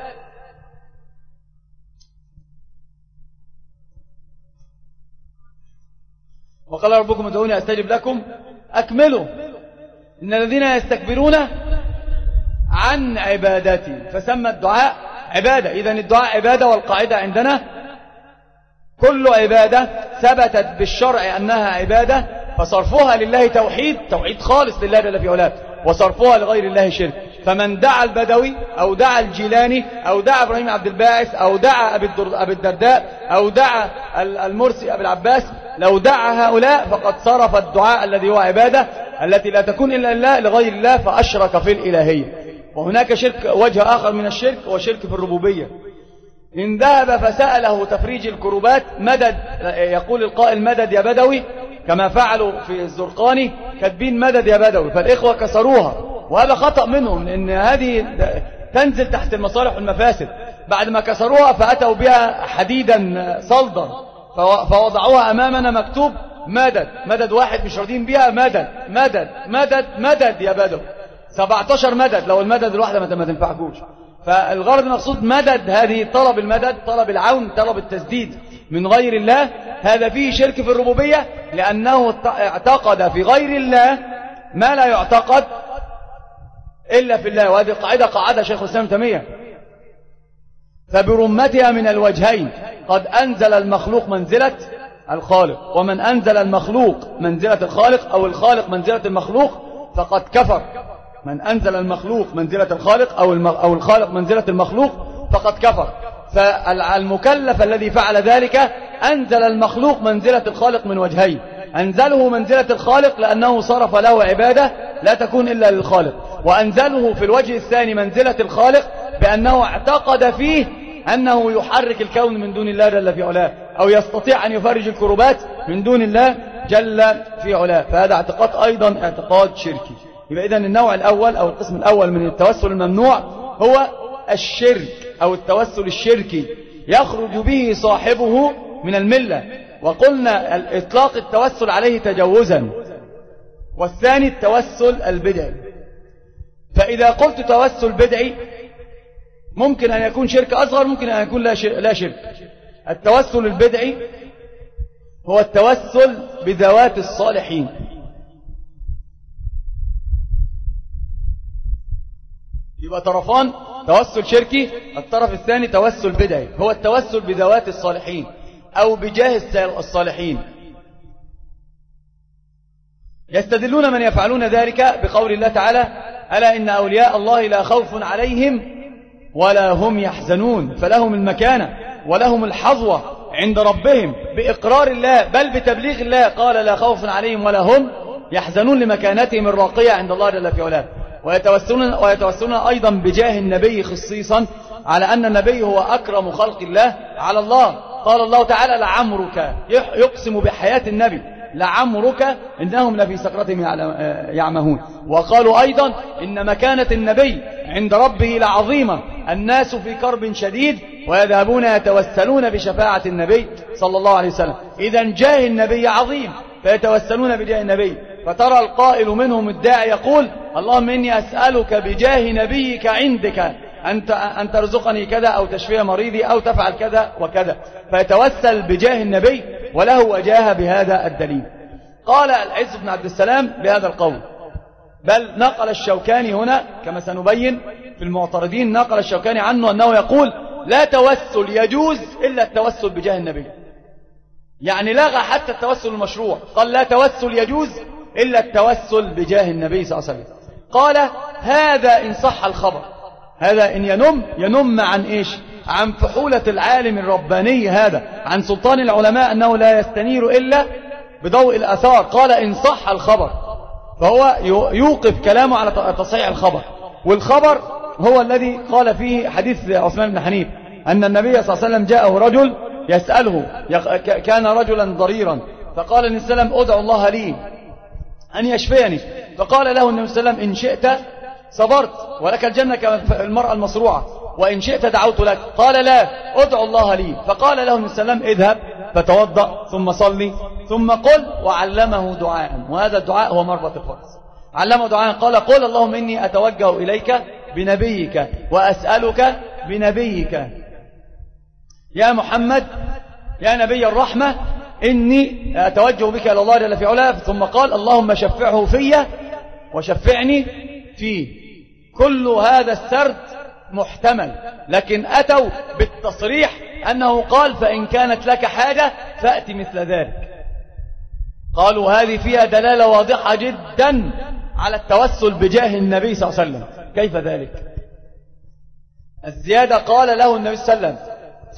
Speaker 2: وقال ربكم ادعوني أستجب لكم أكملوا إن الذين يستكبرون عن عبادتي، فسمى الدعاء عبادة. إذن الدعاء عبادة، والقاعدة عندنا كل عبادة ثبتت بالشرع أنها عبادة فصرفها لله توحيد، توحيد خالص لله جل في علاه، وصرفها لغير الله شرك. فمن دعا البدوي أو دعا الجيلاني أو دعا إبراهيم عبد الباعث أو دعا أبي الدرداء أو دعا المرسي أبي العباس، لو دعا هؤلاء فقد صرف الدعاء الذي هو عبادة التي لا تكون إلا الله لغير الله، فأشرك في الإلهية. وهناك شرك وجه آخر من الشرك هو شرك في الربوبية. إن ذهب فسأله تفريج الكروبات مدد، يقول القائل مدد يا بدوي، كما فعلوا في الزرقاني كاتبين مدد يا بدوي، فالإخوة كسروها، وهذا خطأ منهم، لأن هذه تنزل تحت المصالح والمفاسد. بعد ما كسروها فأتوا بها حديدا صلدا فوضعوها أمامنا مكتوب مدد، مدد واحد مش راضين بها، مدد مدد مدد مدد يا بدوي، سبعتاشر مدد، لو المدد الواحدة ما تنفعكوش. فالغرض المقصود مدد، هذه طلب المدد، طلب العون، طلب التسديد من غير الله. هذا فيه شرك في الربوبية، لأنه اعتقد في غير الله ما لا يعتقد إلا في الله. وهذه قاعدة قاعدة شيخ الإسلام تيمية. فبرمتها من الوجهين قد أنزل المخلوق منزلة الخالق. ومن أنزل المخلوق منزلة الخالق أو الخالق منزلة المخلوق فقد كفر. من أنزل المخلوق منزلة الخالق أو أو الخالق منزلة المخلوق فقد كفر. فالمكلف الذي فعل ذلك أنزل المخلوق منزلة الخالق من وجهين: أنزله منزلة الخالق لأنه صرف له عبادة لا تكون إلا للخالق، وأنزله في الوجه الثاني منزلة الخالق بأنه اعتقد فيه أنه يحرك الكون من دون الله جل في علاه، أو يستطيع أن يفرج الكربات من دون الله جل في علاه. فهذا اعتقاد أيضا اعتقاد شركي. يبقى إذن النوع الأول أو القسم الأول من التوسل الممنوع هو الشرك أو التوسل الشركي، يخرج به صاحبه من الملة. وقلنا الإطلاق التوسل عليه تجوزا، والثاني التوسل البدعي. فإذا قلت توسل بدعي ممكن أن يكون شرك أصغر، ممكن أن يكون لا شرك. التوسل البدعي هو التوسل بذوات الصالحين. يبقى طرفان: توسل شركي، الطرف الثاني توسل بدعي، هو التوسل بذوات الصالحين أو بجاه الصالحين. يستدلون من يفعلون ذلك بقول الله تعالى: ألا إن أولياء الله لا خوف عليهم ولا هم يحزنون، فلهم المكانة ولهم الحظوة عند ربهم بإقرار الله بل بتبليغ الله. قال: لا خوف عليهم ولا هم يحزنون لمكانتهم الراقية عند الله جل في علاه. ويتوسلون, ويتوسلون أيضا بجاه النبي خصيصا، على أن النبي هو أكرم خلق الله على الله. قال الله تعالى: لعمرك، يقسم بحياة النبي: لعمرك إنهم لفي سكرتهم يعمهون. وقالوا أيضا إن مكانة النبي عند ربه لعظيمة، الناس في كرب شديد ويذهبون يتوسلون بشفاعة النبي صلى الله عليه وسلم. إذن جاه النبي عظيم فيتوسلون بجاه النبي. فترى القائل منهم الداعي يقول: اللهم إني أسألك بجاه نبيك عندك أن أن ترزقني كذا أو تشفي مريضي أو تفعل كذا وكذا، فيتوسل بجاه النبي وله وجاهه بهذا الدليل. قال العز بن عبد السلام بهذا القول، بل نقل الشوكاني هنا كما سنبين في المعترضين، نقل الشوكاني عنه أنه يقول: لا توسل يجوز إلا التوسل بجاه النبي. يعني لغى حتى التوسل المشروع، قال: لا توسل يجوز إلا التوسل بجاه النبي صلى الله عليه وسلم. قال: هذا إن صح الخبر، هذا إن ينم ينم عن إيش؟ عن فحولة العالم الرباني، هذا عن سلطان العلماء أنه لا يستنير إلا بضوء الأثار. قال: إن صح الخبر، فهو يوقف كلامه على تصحيح الخبر. والخبر هو الذي قال فيه حديث عثمان بن حنيف أن النبي صلى الله عليه وسلم جاءه رجل يسأله، كان رجلا ضريرا، فقال النبي صلى الله عليه وسلم: ادعو الله لي أن يشفيني. فقال له النبي صلى الله عليه وسلم: إن شئت صبرت ولك الجنة كالمرأة المصروعة، وإن شئت دعوت لك. قال: لا، ادعو الله لي. فقال له النبي صلى الله عليه وسلم: اذهب فتوضأ ثم صلي ثم قل. وعلمه دعاء، وهذا الدعاء هو مربط الفرس. علمه دعاء، قال: قل اللهم إني أتوجه إليك بنبيك وأسألك بنبيك يا محمد يا نبي الرحمة، إني أتوجه بك إلى الله جل في علاه. ثم قال: اللهم شفعه في وشفعني فيه. كل هذا السرد محتمل، لكن أتوا بالتصريح أنه قال: فإن كانت لك حاجة فأت مثل ذلك. قالوا هذه فيها دلالة واضحة جدا على التوسل بجاه النبي صلى الله عليه وسلم. كيف ذلك؟ الزيادة قال له النبي صلى الله عليه وسلم: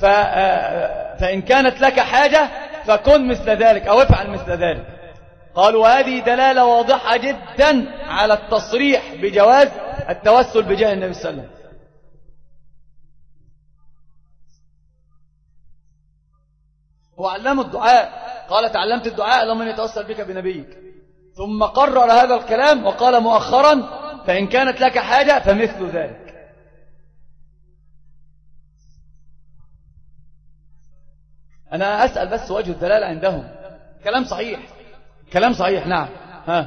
Speaker 2: فإن كانت لك حاجة فكن مثل ذلك أو افعل مثل ذلك. قالوا هذه دلالة واضحة جدا على التصريح بجواز التوسل بجاه النبي صلى الله عليه وسلم. وعلموا الدعاء، قال: تعلمت الدعاء اللهم إني أتوسل بك بنبيك. ثم قرر هذا الكلام وقال مؤخرا: فإن كانت لك حاجة فمثل ذلك. أنا أسأل بس وجه الدلالة عندهم. كلام صحيح، كلام صحيح. نعم. ها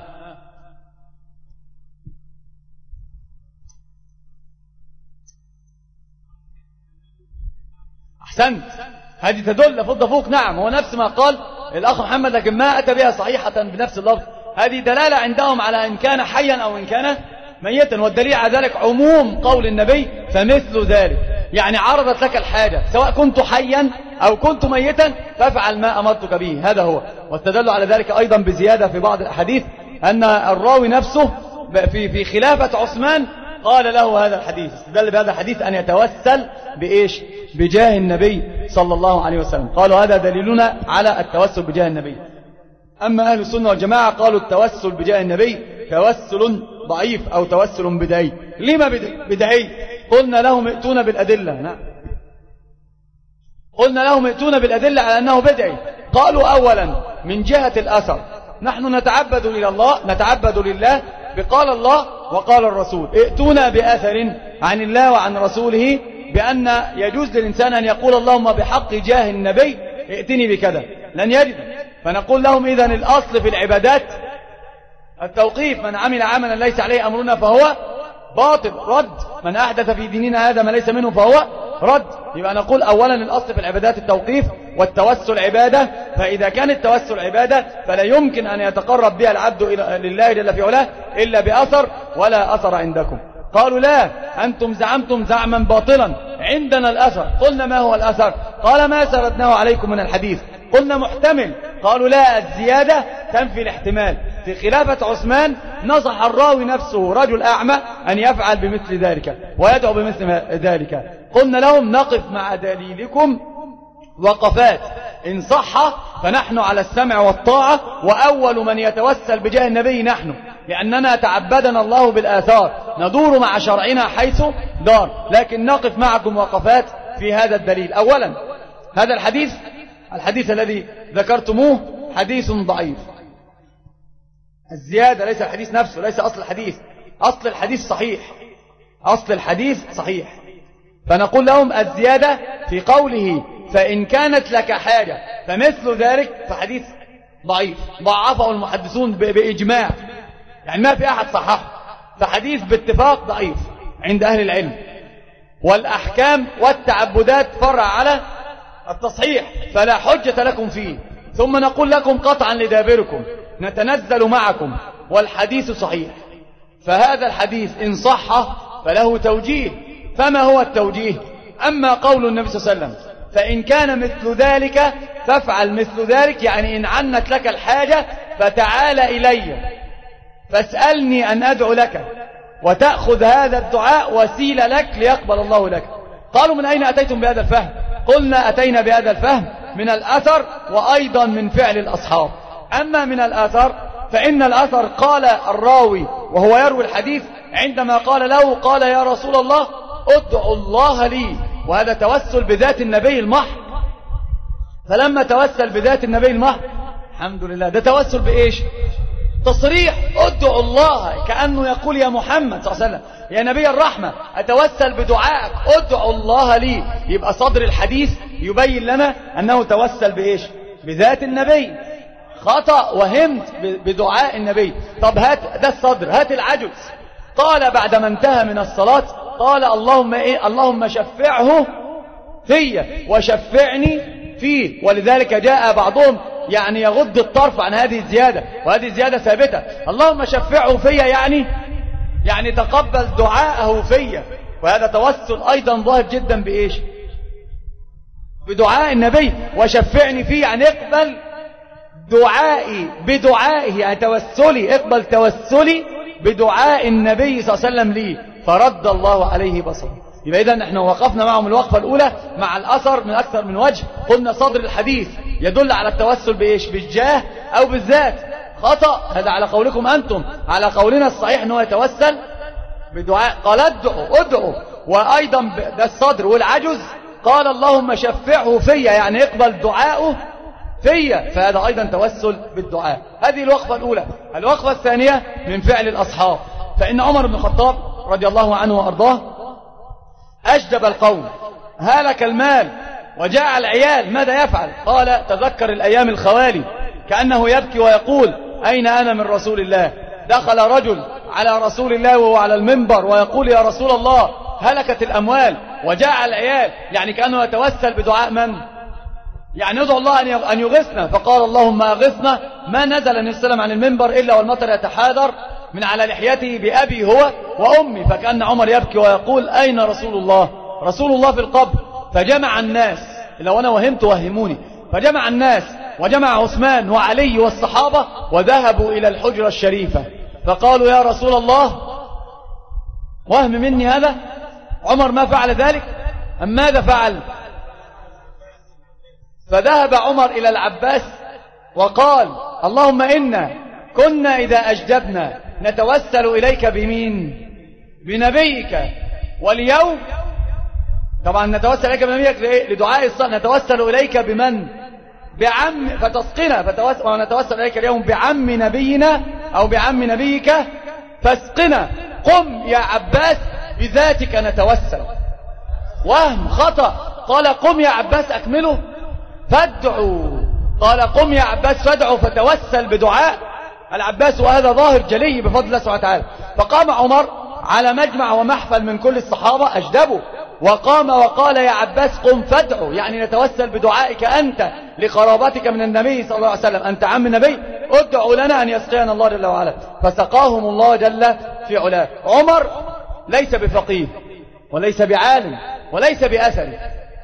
Speaker 2: أحسنت، هذه تدل فض فوق. نعم، هو نفس ما قال الأخ محمد، لكن ما أتى بها صحيحة بنفس اللفظ. هذه دلالة عندهم على إن كان حيا أو إن كان ميتا، والدليل على ذلك عموم قول النبي: فمثل ذلك. يعني عرضت لك الحاجة، سواء كنت حيا أو كنت ميتا فافعل ما أمرتك به. هذا هو. واستدلوا على ذلك أيضا بزيادة في بعض الأحاديث أن الراوي نفسه في في خلافة عثمان قال له هذا الحديث. استدل بهذا الحديث أن يتوسل بإيش؟ بجاه النبي صلى الله عليه وسلم. قالوا هذا دليلنا على التوسل بجاه النبي. أما أهل السنة والجماعة قالوا التوسل بجاه النبي توسل ضعيف أو توسل بدعي. لما بدعي؟ قلنا لهم ائتونا بالأدلة. نعم، قلنا لهم ائتونا بالأدلة على أنه بدعي. قالوا أولا من جهة الأثر، نحن نتعبد إلى الله نتعبد لله بقال الله وقال الرسول. ائتونا بأثر عن الله وعن رسوله بأن يجوز للإنسان أن يقول اللهم بحق جاه النبي ائتني بكذا، لن يجد. فنقول لهم إذن الأصل في العبادات التوقيف، من عمل عملا ليس عليه أمرنا فهو باطل رد، من أحدث في ديننا هذا ما ليس منه فهو رد. يبقى نقول أولا الأصل في العبادات التوقيف، والتوسل عبادة. فإذا كان التوسل عبادة فلا يمكن أن يتقرب بها العبد لله جل في علاه إلا بأثر، ولا أثر عندكم. قالوا لا، أنتم زعمتم زعما باطلا، عندنا الأثر. قلنا ما هو الأثر؟ قال ما سردناه عليكم من الحديث. قلنا محتمل. قالوا لا، الزيادة تنفي الاحتمال. في خلافة عثمان نصح الراوي نفسه رجل أعمى أن يفعل بمثل ذلك ويدعو بمثل ذلك. قلنا لهم نقف مع دليلكم وقفات، إن صح فنحن على السمع والطاعة، وأول من يتوسل بجاه النبي نحن، لأننا تعبدنا الله بالآثار، ندور مع شرعنا حيث دار. لكن نقف معكم وقفات في هذا الدليل. أولا هذا الحديث الحديث الذي ذكرتموه حديث ضعيف. الزيادة ليس الحديث نفسه، ليس أصل الحديث. أصل الحديث صحيح، أصل الحديث صحيح. فنقول لهم الزيادة في قوله فإن كانت لك حاجة فمثل ذلك فحديث ضعيف، ضعفه المحدثون بإجماع، يعني ما في أحد صححه، فحديث باتفاق ضعيف عند أهل العلم. والأحكام والتعبدات فرع على التصحيح، فلا حجة لكم فيه. ثم نقول لكم قطعا لدابركم نتنزل معكم والحديث صحيح. فهذا الحديث إن صح فله توجيه. فما هو التوجيه؟ أما قول النبي صلى الله عليه وسلم فإن كان مثل ذلك فافعل مثل ذلك، يعني إن عنت لك الحاجة فتعال إلي فاسألني أن أدعو لك، وتأخذ هذا الدعاء وسيلة لك ليقبل الله لك. قالوا من أين أتيتم بهذا الفهم؟ قلنا أتينا بهذا الفهم من الأثر وأيضا من فعل الأصحاب. أما من الأثر فإن الأثر قال الراوي وهو يروي الحديث عندما قال له قال يا رسول الله ادعو الله لي، وهذا توسل بذات النبي المحض. فلما توسل بذات النبي المحض الحمد لله، ده توسل بإيش؟ تصريح، ادعو الله، كأنه يقول يا محمد صلى الله عليه وسلم يا نبي الرحمة أتوسل بدعائك ادعو الله لي. يبقى صدر الحديث يبين لنا أنه توسل بإيش؟ بذات النبي. خطأ وهمت بدعاء النبي. طب هات ده الصدر، هات العجز. قال بعدما انتهى من الصلاة قال اللهم إيه؟ اللهم شفعه في وشفعني فيه. ولذلك جاء بعضهم يعني يغض الطرف عن هذه الزيادة، وهذه الزيادة ثابتة. اللهم شفعه في يعني يعني تقبل دعاءه في. وهذا توسل أيضا ظاهر جدا بإيش؟ بدعاء النبي. وشفعني فيه يعني اقبل دعائي بدعائه، يعني توسلي، اقبل توسلي بدعاء النبي صلى الله عليه وسلم لي، فرد الله عليه بصره. يبقى إذن احنا وقفنا معهم الوقفة الأولى مع الأثر من أكثر من وجه. قلنا صدر الحديث يدل على التوسل بإيش؟ بالجاه أو بالذات. خطأ هذا على قولكم أنتم، على قولنا الصحيح أنه يتوسل بدعاء. قال ادعوا ادعوا. وأيضا ده الصدر. والعجز قال اللهم شفعه في، يعني اقبل دعاءه في، فهذا أيضا توسل بالدعاء. هذه الوقفة الأولى. الوقفة الثانية من فعل الأصحاب. فإن عمر بن الخطاب رضي الله عنه وأرضاه أجدب القوم، هلك المال وجاء العيال، ماذا يفعل؟ قال تذكر الأيام الخوالي، كأنه يبكي ويقول أين أنا من رسول الله؟ دخل رجل على رسول الله وهو على المنبر ويقول يا رسول الله هلكت الأموال وجاء العيال، يعني كأنه يتوسل بدعاء من؟ يعني ندعو الله أن يغثنا. فقال اللهم أغثنا. ما نزل النبي صلى الله عليه وسلم عن المنبر إلا والمطر يتحاذر من على لحيته بأبي هو وأمي. فكأن عمر يبكي ويقول أين رسول الله؟ رسول الله في القبر. فجمع الناس لو أنا وهمت وهموني. فجمع الناس وجمع عثمان وعلي والصحابة وذهبوا إلى الحجرة الشريفة فقالوا يا رسول الله وهم مني هذا، عمر ما فعل ذلك أم ماذا فعل؟ فذهب عمر إلى العباس وقال اللهم إنا كنا إذا أجدبنا نتوسل إليك بمين؟ بنبيك، واليوم طبعا نتوسل إليك بنبيك لدعاء الصلاة، نتوسل إليك بمن؟ بعم فتسقنا، فتوسل ونتوسل إليك اليوم بعم نبينا أو بعم نبيك فاسقنا. قم يا عباس بذاتك نتوسل. وهم خطأ، قال قم يا عباس أكمله فادعوا، قال قم يا عباس فادعوا فتوسل بدعاء العباس، وهذا ظاهر جلي بفضل الله سبحانه وتعالى. فقام عمر على مجمع ومحفل من كل الصحابة أجدبوا، وقام وقال يا عباس قم فادعوا، يعني نتوسل بدعائك أنت لقرابتك من النبي صلى الله عليه وسلم، أنت عم النبي، ادعوا لنا أن يسقينا الله جل وعلا. فسقاهم الله جل في علاه. عمر ليس بفقيه وليس بعالم وليس بأثري،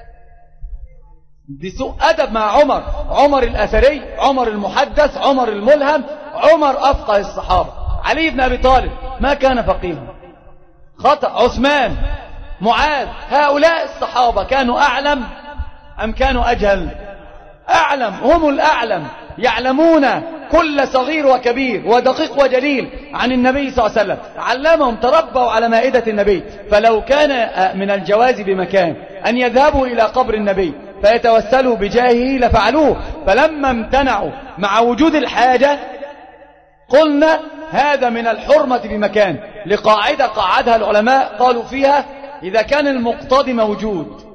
Speaker 2: دي سوء أدب مع عمر. عمر الأثري، عمر المحدث، عمر الملهم، عمر أفقه الصحابة. علي بن أبي طالب ما كان فقيها، خطأ. عثمان، معاذ، هؤلاء الصحابة كانوا أعلم أم كانوا أجهل؟ أعلم، هم الأعلم، يعلمون كل صغير وكبير ودقيق وجليل عن النبي صلى الله عليه وسلم، علمهم، تربوا على مائدة النبي. فلو كان من الجواز بمكان أن يذهبوا إلى قبر النبي فيتوسلوا بجاهه لفعلوه، فلما امتنعوا مع وجود الحاجة قلنا هذا من الحرمة بمكان، لقاعدة قاعدها العلماء قالوا فيها إذا كان المقتضي موجود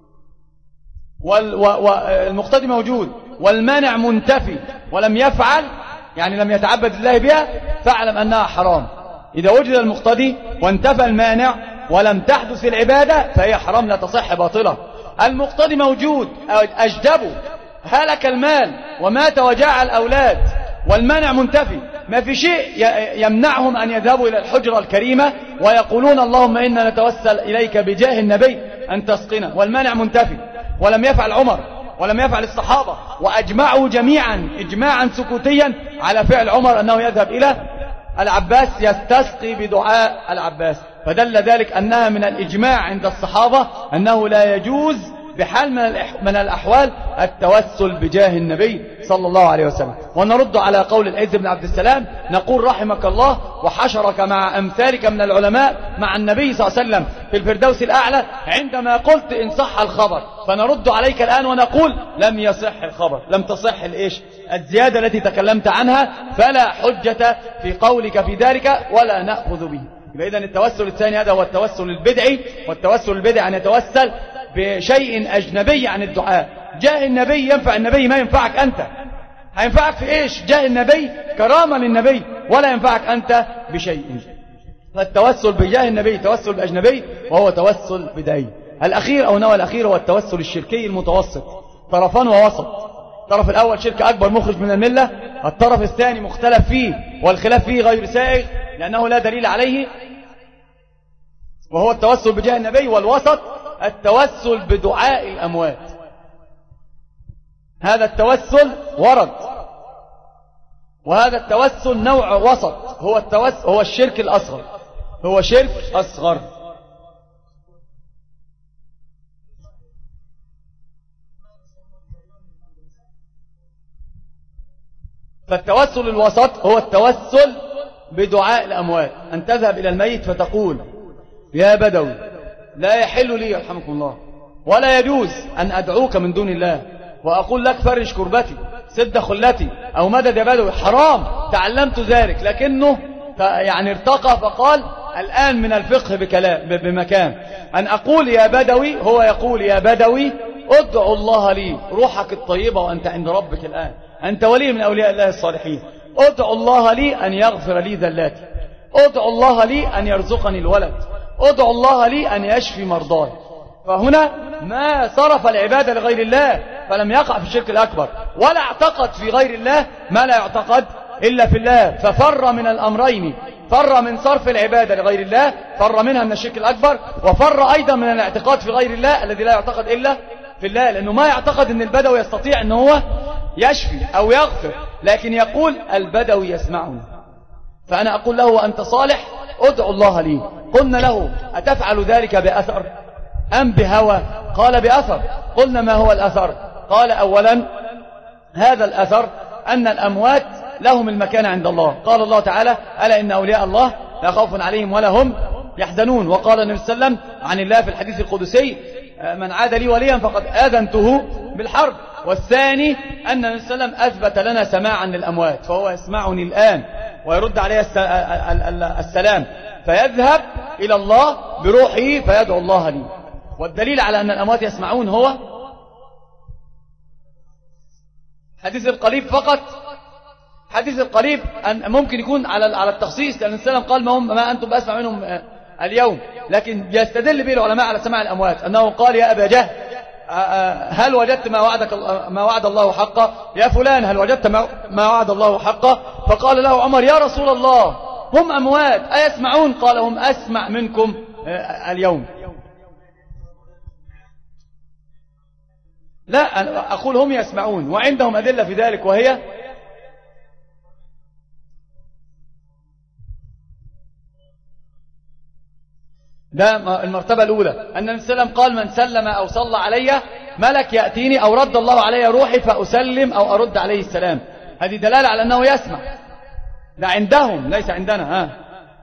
Speaker 2: والمقتضي موجود والمانع منتفي ولم يفعل، يعني لم يتعبد الله بها، فاعلم أنها حرام. إذا وجد المقتضي وانتفى المانع ولم تحدث العبادة فهي حرام لا تصح باطلة. المقتضي موجود، أجدبوا، هلك المال ومات وجاع الأولاد والمانع منتفي، ما في شيء يمنعهم أن يذهبوا إلى الحجرة الكريمة ويقولون اللهم إنا نتوسل إليك بجاه النبي أن تسقنا، والمانع منتفي. ولم يفعل عمر ولم يفعل الصحابة، وأجمعوا جميعا إجماعا سكوتيا على فعل عمر أنه يذهب إلى العباس يستسقي بدعاء العباس، فدل ذلك أنها من الإجماع عند الصحابة أنه لا يجوز بحال من الأحوال التوسل بجاه النبي صلى الله عليه وسلم. ونرد على قول العز بن عبد السلام نقول رحمك الله وحشرك مع أمثالك من العلماء مع النبي صلى الله عليه وسلم في الفردوس الأعلى عندما قلت إن صح الخبر، فنرد عليك الآن ونقول لم يصح الخبر، لم تصح الإيش الزيادة التي تكلمت عنها، فلا حجة في قولك في ذلك ولا نأخذ به. إذن التوسل الثاني هذا هو التوسل البدعي، والتوسل البدعي أن يتوسل بشيء أجنبي عن الدعاء. جاه النبي ينفع النبي، ما ينفعك أنت. هينفعك في إيش؟ جاه النبي كرامة للنبي، ولا ينفعك أنت بشيء. فالتوسل بجاه النبي توسل بأجنبي، وهو توسل بدعي. الأخير أو نوع الأخير هو التوسل الشركي المتوسط، طرفان ووسط. الطرف الأول شرك أكبر مخرج من الملة، الطرف الثاني مختلف فيه والخلاف فيه غير سائغ لأنه لا دليل عليه، وهو التوسل بجاه النبي. والوسط التوسل بدعاء الأموات، هذا التوسل ورد، وهذا التوسل نوع وسط، هو التوسل هو الشرك الأصغر، هو شرك أصغر. فالتوسل الوسط هو التوسل بدعاء الأموات، أن تذهب إلى الميت فتقول يا بدوي لا يحل لي يرحمكم الله ولا يجوز أن أدعوك من دون الله وأقول لك فرج كربتي سد خلتي أو مدد يا بدوي، حرام، تعلمت ذلك، لكنه يعني ارتقى فقال الآن من الفقه بكلام بمكان أن أقول يا بدوي، هو يقول يا بدوي ادعو الله لي روحك الطيبة وأنت عند ربك الآن، أنت ولي من أولياء الله الصالحين، ادعو الله لي أن يغفر لي ذلاتي، ادعو الله لي أن يرزقني الولد، ادعو الله لي أن يشفي مرضاي. فهنا ما صرف العبادة لغير الله، فلم يقع في الشرك الأكبر، ولا اعتقد في غير الله ما لا يعتقد إلا في الله، ففر من الأمرين، فر من صرف العبادة لغير الله، فر منها من الشرك الأكبر، وفر أيضا من الاعتقاد في غير الله الذي لا يعتقد إلا في الله، لأنه ما يعتقد أن البدوي يستطيع أن هو يشفي أو يغفر، لكن يقول البدوي يسمعني. فأنا أقول له وأنت صالح ادعو الله لي. قلنا له أتفعل ذلك بأثر أم بهوى؟ قال بأثر. قلنا ما هو الأثر؟ قال أولا هذا الأثر أن الأموات لهم المكان عند الله. قال الله تعالى ألا إن أولياء الله لا خوف عليهم ولا هم يحزنون. وقال النبي صلى الله عليه وسلم عن الله في الحديث القدسي من عاد لي وليا فقد آذنته بالحرب. والثاني أن النبي صلى الله عليه وسلم أثبت لنا سماعا للأموات، فهو يسمعني الآن ويرد عليه السلام، فيذهب إلى الله بروحه فيدعو الله لي. والدليل على أن الأموات يسمعون هو حديث القريب فقط. حديث القريب أن ممكن يكون على على التخصيص، لأن السلام قال ما هم ما أنتم بأسمع منهم اليوم، لكن يستدل به العلماء على سماع الأموات، أنه قال يا أبا جهل هل وجدت ما وعدك ما وعد الله حقا؟ يا فلان هل وجدت ما وعد الله حقا؟ فقال له عمر يا رسول الله هم أموات أيسمعون؟ قال هم أسمع منكم اليوم. لا أنا أقول هم يسمعون وعندهم أدلة في ذلك، وهي ده المرتبة الأولى أن النبي صلى الله عليه وسلم قال من سلم أو صلى علي ملك يأتيني أو رد الله علي روحي فأسلم أو أرد عليه السلام. هذه دلالة على أنه يسمع، ده عندهم ليس عندنا. ها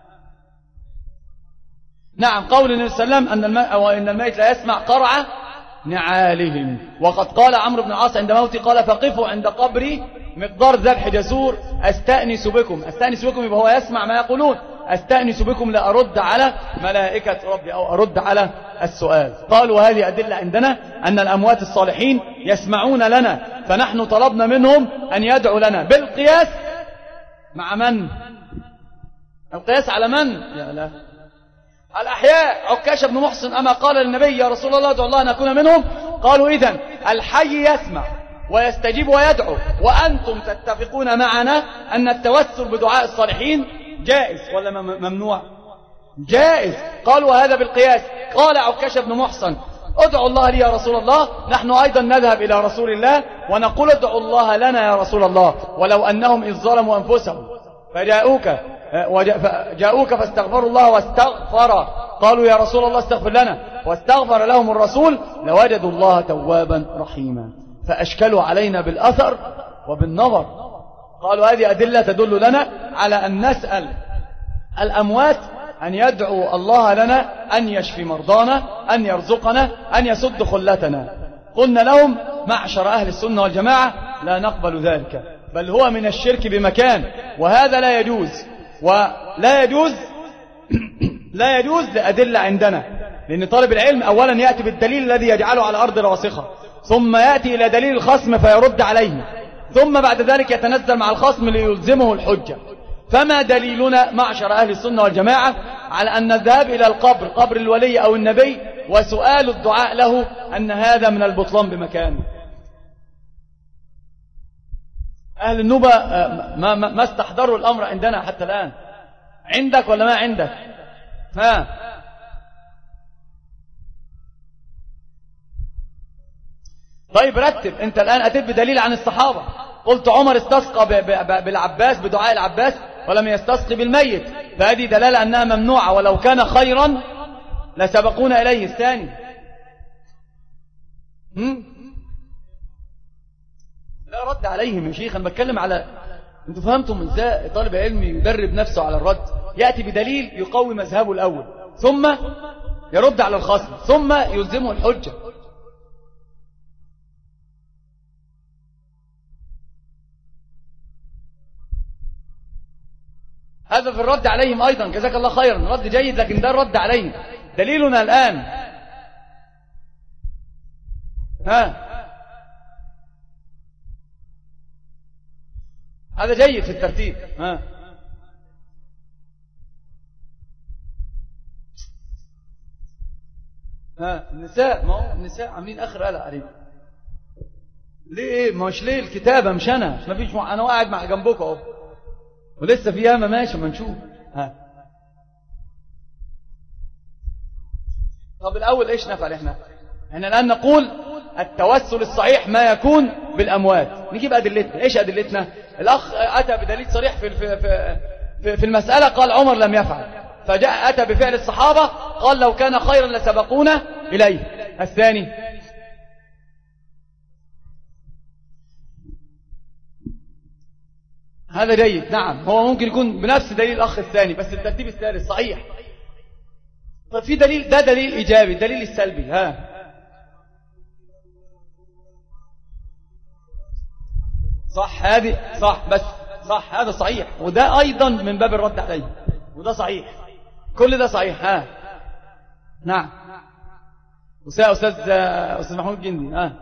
Speaker 2: نعم. قول النبي صلى الله عليه وسلم أن الماء أو إن الميت لا يسمع قرع نعالهم. وقد قال عمرو بن العاص عند موته قال فقفوا عند قبري مقدار ذبح جسور أستأنس بكم. أستأنس بكم يبقى هو يسمع ما يقولون. أستأنس بكم لأرد على ملائكة ربي أو أرد على السؤال. قالوا هذه أدلة عندنا أن الأموات الصالحين يسمعون لنا، فنحن طلبنا منهم أن يدعوا لنا بالقياس مع من؟ القياس على من؟ يا لا الأحياء. عكاشة بن محصن أما قال للنبي يا رسول الله ادعو الله أن أكون منهم؟ قالوا إذن الحي يسمع ويستجيب ويدعو، وأنتم تتفقون معنا أن التوسل بدعاء الصالحين جائز ولا ممنوع؟ جائز. قالوا هذا بالقياس. قال عكاشة بن محصن ادعوا الله لي يا رسول الله، نحن أيضا نذهب إلى رسول الله ونقول ادعوا الله لنا يا رسول الله، ولو أنهم إذ ظلموا أنفسهم فجاءوك جاءوك فاستغفروا الله واستغفر قالوا يا رسول الله استغفر لنا واستغفر لهم الرسول لوجدوا الله توابا رحيما. فأشكلوا علينا بالأثر وبالنظر. قالوا هذه أدلة تدل لنا على أن نسأل الأموات أن يدعو الله لنا أن يشفي مرضانا، أن يرزقنا، أن يسد خلتنا. قلنا لهم معشر أهل السنة والجماعة لا نقبل ذلك، بل هو من الشرك بمكان، وهذا لا يجوز. ولا يجوز لا يجوز لأدلة عندنا، لأن طالب العلم أولا يأتي بالدليل الذي يجعله على أرض راسخة، ثم يأتي إلى دليل الخصم فيرد عليه، ثم بعد ذلك يتنزل مع الخصم ليلزمه الحجة. فما دليلنا معشر أهل السنة والجماعة على أن نذهب إلى القبر، قبر الولي أو النبي، وسؤال الدعاء له أن هذا من البطلان بمكانه؟ أهل النوبة ما, ما استحضروا الأمر عندنا حتى الآن. عندك ولا ما عندك؟ ها طيب رتب. أنت الآن أتيت بدليل عن الصحابة، قلت عمر استسقى بالعباس بدعاء العباس ولم يستسقي بالميت، فهذه دلالة أنها ممنوعة، ولو كان خيرا لسبقونا إليه. الثاني هم؟ لا رد عليهم يا شيخ، أنا بتكلم على أنتوا فهمتم إزاي طالب علم يدرب نفسه على الرد؟ يأتي بدليل يقوي مذهبه الأول، ثم يرد على الخصم، ثم يلزمه الحجة. هذا في الرد عليهم أيضا، جزاك الله خيرا، رد جيد، لكن ده الرد عليهم. دليلنا الآن ها هذا جيد في الترتيب. ها ها النساء، ما هو النساء عاملين آخر قلق عليهم. ليه؟ ما مش ليه الكتابة مش أنا، ما فيش، أنا قاعد مع جنبك أهو ولسه في ياما ماشي، ما نشوف. ها طب الأول إيش نفعل إحنا؟ إحنا الآن نقول التوسل الصحيح ما يكون بالأموات. نجيب أدلتنا. إيش أدلتنا؟ الأخ أتى بدليل صريح في, في, في, في المسألة، قال عمر لم يفعل، فجاء أتى بفعل الصحابة قال لو كان خيرا لسبقونا إليه. الثاني هذا جيد، نعم هو ممكن يكون بنفس دليل الأخ الثاني بس الترتيب الثالث صحيح. طيب في دليل، ده دليل إيجابي. الدليل السلبي ها صح، هذه صح بس صح، هذا صحيح، وده أيضا من باب الرد عليه، وده صحيح، كل ده صحيح. ها نعم أستاذ أستاذ أستاذ محمود جندي. ها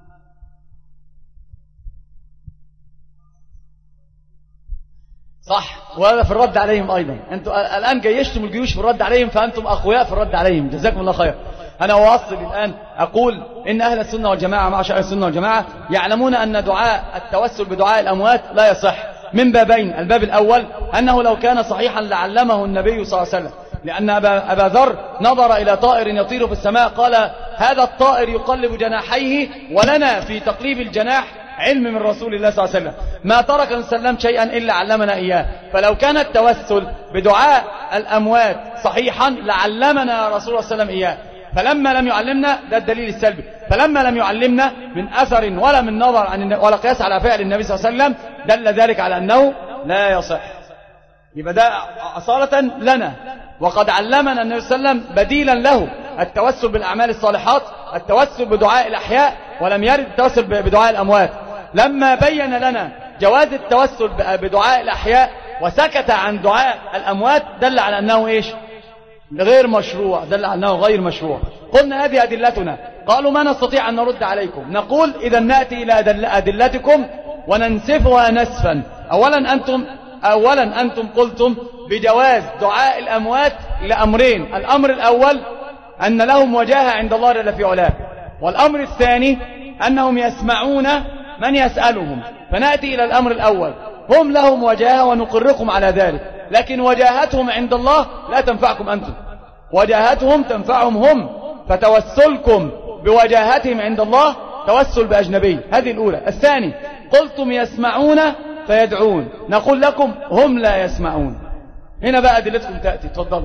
Speaker 2: صح، وهذا في الرد عليهم أيضا. أنتم الآن جيشتم الجيوش في الرد عليهم، فأنتم أقوياء في الرد عليهم، جزاكم الله خير. أنا أواصل الآن أقول إن أهل السنة والجماعة معشر أهل السنة والجماعة يعلمون أن دعاء التوسل بدعاء الأموات لا يصح من بابين. الباب الأول أنه لو كان صحيحا لعلمه النبي صلى الله عليه وسلم، لأن أبا, أبا ذر نظر إلى طائر يطير في السماء قال هذا الطائر يقلب جناحيه ولنا في تقليب الجناح علم من رسول الله صلى الله عليه وسلم، ما ترك النبي صلى الله عليه وسلم شيئا إلا علمنا إياه. فلو كان التوسل بدعاء الأموات صحيحا لعلمنا رسول الله صلى الله عليه وسلم إياه، فلما لم يعلمنا، ده الدليل السلبي، فلما لم يعلمنا من أثر ولا من نظر عن ولا قياس على فعل النبي صلى الله عليه وسلم دل ذلك على أنه لا يصح. يبقى ده أصالة لنا، وقد علمنا النبي صلى الله عليه وسلم بديلا له التوسل بالأعمال الصالحات، التوسل بدعاء الأحياء، ولم يرد التوسل بدعاء الأموات. لما بين لنا جواز التوسل بدعاء الأحياء وسكت عن دعاء الأموات دل على أنه إيش؟ غير مشروع، دل على أنه غير مشروع. قلنا هذه أدلتنا. قالوا ما نستطيع أن نرد عليكم. نقول إذا نأتي إلى أدلتكم وننسفها نسفا. أولا أنتم أولا أنتم قلتم بجواز دعاء الأموات لأمرين. الأمر الأول أن لهم وجاهة عند الله جل في علاه، والأمر الثاني أنهم يسمعون من يسألهم. فنأتي إلى الأمر الأول، هم لهم وجاهة ونقركم على ذلك، لكن وجاهتهم عند الله لا تنفعكم أنتم، وجاهتهم تنفعهم هم، فتوسلكم بوجاهتهم عند الله توسل بأجنبي. هذه الأولى. الثاني قلتم يسمعون فيدعون، نقول لكم هم لا يسمعون. هنا بقى أدلتكم تأتي، تفضلوا.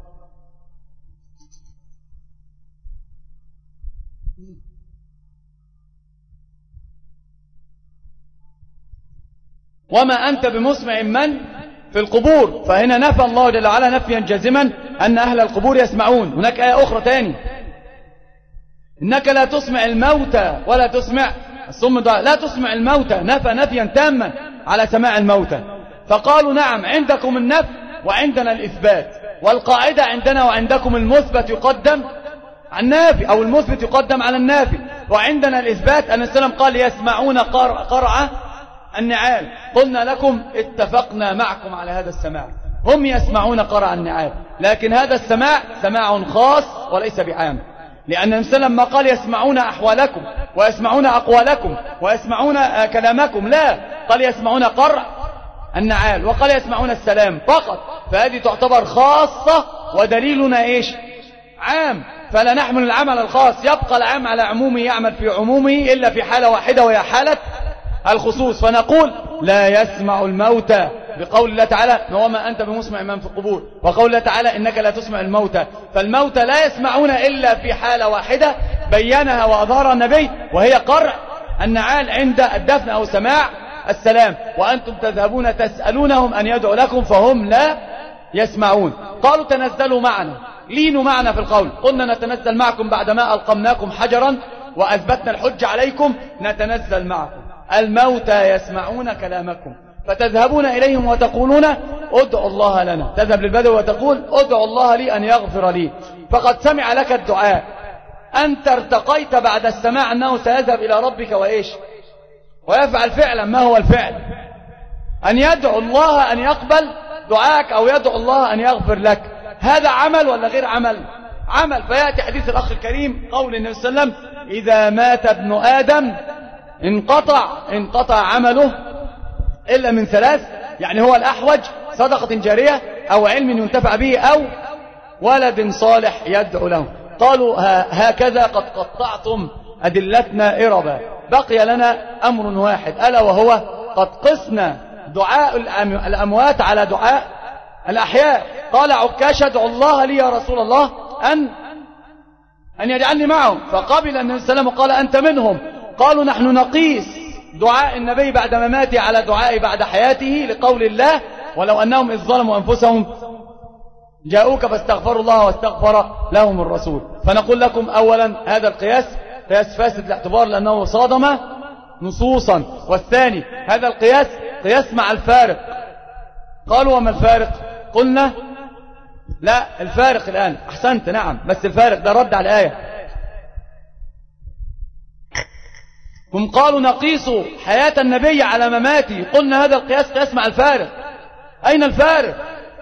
Speaker 2: وما أنت بمسمع من في القبور، فهنا نفى الله جل وعلا نفيا جازما أن أهل القبور يسمعون. هناك آية أخرى تاني، إنك لا تسمع الموتى ولا تسمع الصم دعاء، لا تسمع الموتى، نفى نفيا تاما على سماع الموتى. فقالوا نعم عندكم النفي وعندنا الإثبات، والقاعدة عندنا وعندكم المثبت يقدم على النافي، أو المثبت يقدم على النافي، وعندنا الإثبات أن السلام قال يسمعون قرع النعال. قلنا لكم اتفقنا معكم على هذا السماع، هم يسمعون قرع النعال، لكن هذا السماع سماع خاص وليس بعام، لأن السلام ما قال يسمعون أحوالكم ويسمعون أقوالكم ويسمعون كلامكم، لا، قال يسمعون قرع النعال وقال يسمعون السلام فقط. فهذه تعتبر خاصة ودليلنا إيش؟ عام. فلا نحمل العمل الخاص، يبقى العام على عمومه، يعمل في عمومه إلا في حالة واحدة وهي حالة الخصوص. فنقول لا يسمع الموتى بقول الله تعالى وما أنت بمسمع من في القبور، وقول الله تعالى إنك لا تسمع الموتى. فالموتى لا يسمعون إلا في حالة واحدة بينها وأظهرها النبي، وهي قرع النعال عند الدفن أو سماع السلام. وأنتم تذهبون تسألونهم أن يدعوا لكم فهم لا يسمعون. قالوا تنزلوا معنا، لينوا معنا في القول. قلنا نتنزل معكم بعدما ألقمناكم حجرا وأثبتنا الحج عليكم، نتنزل معكم. الموتى يسمعون كلامكم، فتذهبون إليهم وتقولون ادعوا الله لنا. تذهب للبدو وتقول ادعوا الله لي أن يغفر لي، فقد سمع لك الدعاء. أنت ارتقيت بعد السماع أنه سيذهب إلى ربك وإيش ويفعل فعلا. ما هو الفعل؟ أن يدعو الله أن يقبل دعاك، أو يدعو الله أن يغفر لك. هذا عمل ولا غير عمل؟ عمل. فيأتي حديث الأخ الكريم قول النبي صلى الله عليه وسلم إذا مات ابن آدم انقطع انقطع عمله إلا من ثلاث، يعني هو الأحوج صدقة جارية أو علم ينتفع به أو ولد صالح يدعو له. قالوا هكذا قد قطعتم أدلتنا إربا. بقي لنا أمر واحد ألا وهو قد قسنا دعاء الأموات على دعاء الأحياء. قال عكاشة ادعو الله لي يا رسول الله أن أن يجعلني معهم، فقبل النبي صلى الله عليه وسلم وقال أنت منهم. قالوا نحن نقيس دعاء النبي بعد مماته على دعائه بعد حياته لقول الله ولو أنهم إذ ظلموا أنفسهم جاءوك فاستغفروا الله واستغفر لهم الرسول. فنقول لكم أولا هذا القياس قياس فاسد الاعتبار لأنه صادم نصوصا. والثاني هذا القياس قياس مع الفارق. قالوا وما الفارق؟ قلنا لا الفارق الآن أحسنت نعم، بس الفارق ده رد على الآية. هم قالوا نقيس حياة النبي على مماته، قلنا هذا القياس قياس مع الفارق. أين الفارق؟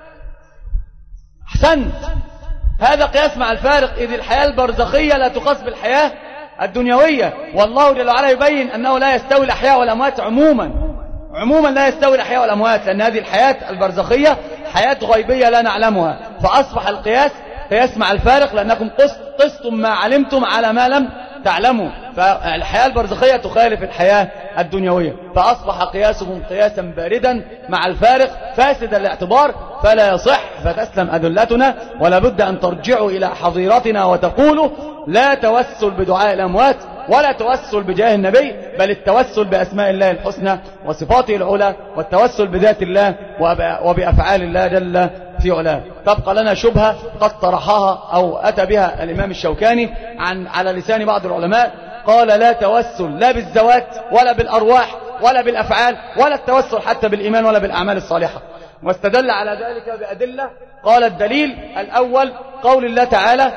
Speaker 2: أحسنت، هذا قياس مع الفارق، إذ الحياة البرزخية لا تقاس بالحياة الدنيوية. والله جل وعلا يبين أنه لا يستوي الأحياء والأموات عموما عموما لا يستوي الأحياء والأموات، لأن هذه الحياة البرزخية حياة غيبية لا نعلمها. فأصبح القياس قياس مع الفارق لأنكم قستم ما علمتم على ما لم تعلموا، فالحياة البرزخية تخالف الحياة الدنيوية، فأصبح قياسهم قياسا باردا مع الفارق فاسد الاعتبار فلا يصح. فتسلم أدلتنا، ولا بد أن ترجعوا إلى حظيرتنا وتقولوا لا توسل بدعاء الأموات ولا توسل بجاه النبي، بل التوسل بأسماء الله الحسنى وصفاته العلى، والتوسل بذات الله وبأفعال الله جل في علاه. تبقى لنا شبهة قد طرحها أو أتى بها الإمام الشوكاني عن على لسان بعض العلماء، قال لا توسل لا بالذوات ولا بالأرواح ولا بالأفعال ولا التوسل حتى بالإيمان ولا بالأعمال الصالحة، واستدل على ذلك بأدلة. قال الدليل الأول قول الله تعالى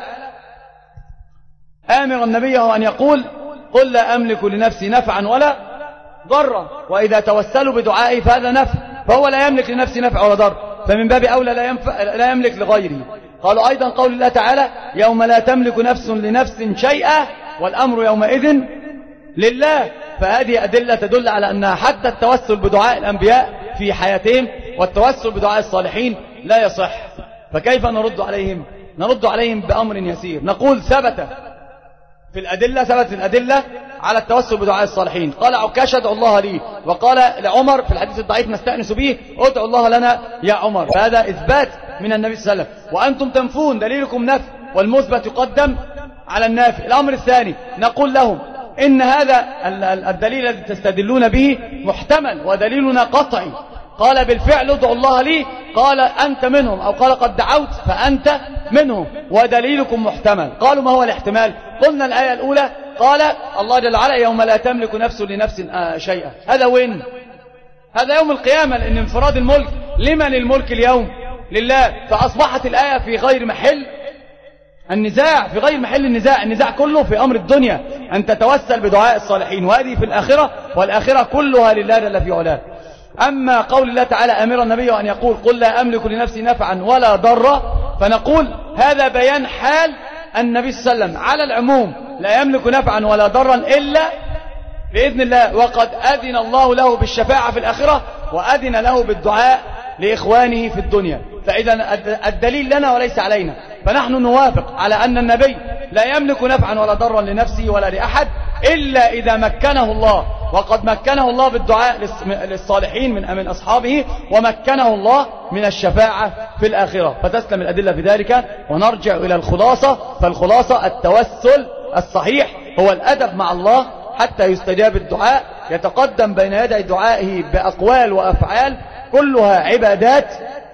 Speaker 2: آمر النبي أن يقول قل لا أملك لنفسي نفعا ولا ضرا، وإذا توسلوا بدعائي فهذا نفع، فهو لا يملك لنفسه نفع ولا ضر، فمن باب أولى لا, ينفع لا يملك لغيره. قالوا أيضا قول الله تعالى يوم لا تملك نفس لنفس شيئا والأمر يومئذ لله، فهذه أدلة تدل على أن حتى التوسل بدعاء الأنبياء في حياتهم والتوسل بدعاء الصالحين لا يصح. فكيف نرد عليهم؟ نرد عليهم بأمر يسير، نقول ثبت في الأدلة ثبت الأدلة على التوسل بدعاء الصالحين. قال عكاشة ادعو الله لي، وقال لعمر في الحديث الضعيف نستأنس به ادعو الله لنا يا عمر، فهذا إثبات من النبي صلى الله عليه وسلم، وأنتم تنفون دليلكم نفي والمثبت يقدم على النافي. الأمر الثاني نقول لهم إن هذا الدليل الذي تستدلون به محتمل ودليلنا قطعي. قال بالفعل ادعو الله لي، قال أنت منهم، أو قال قد دعوت فأنت منهم، ودليلكم محتمل. قالوا ما هو الاحتمال؟ قلنا الآية الأولى قال الله جل وعلا يوم لا تملك نفس لنفس شيئا، هذا وين؟ هذا يوم القيامة، لأن انفراد الملك لمن الملك اليوم؟ لله. فأصبحت الآية في غير محل النزاع، في غير محل النزاع، النزاع كله في أمر الدنيا أن تتوسل بدعاء الصالحين، وهذه في الآخرة، والآخرة كلها لله جل في علاه. أما قول الله تعالى أمر النبي أن يقول قل لا أملك لنفسي نفعا ولا ضرا، فنقول هذا بيان حال النبي صلى الله عليه وسلم على العموم، لا يملك نفعا ولا ضرا إلا بإذن الله، وقد أذن الله له بالشفاعة في الآخرة وأذن له بالدعاء لإخوانه في الدنيا. فإذا الدليل لنا وليس علينا، فنحن نوافق على أن النبي لا يملك نفعا ولا ضرا لنفسه ولا لأحد إلا إذا مكنه الله، وقد مكنه الله بالدعاء للصالحين من من أصحابه، ومكنه الله من الشفاعة في الآخرة. فتسلم الأدلة في ذلك. ونرجع إلى الخلاصة، فالخلاصة التوسل الصحيح هو الأدب مع الله حتى يستجاب الدعاء، يتقدم بين يدي دعائه بأقوال وأفعال كلها عبادات،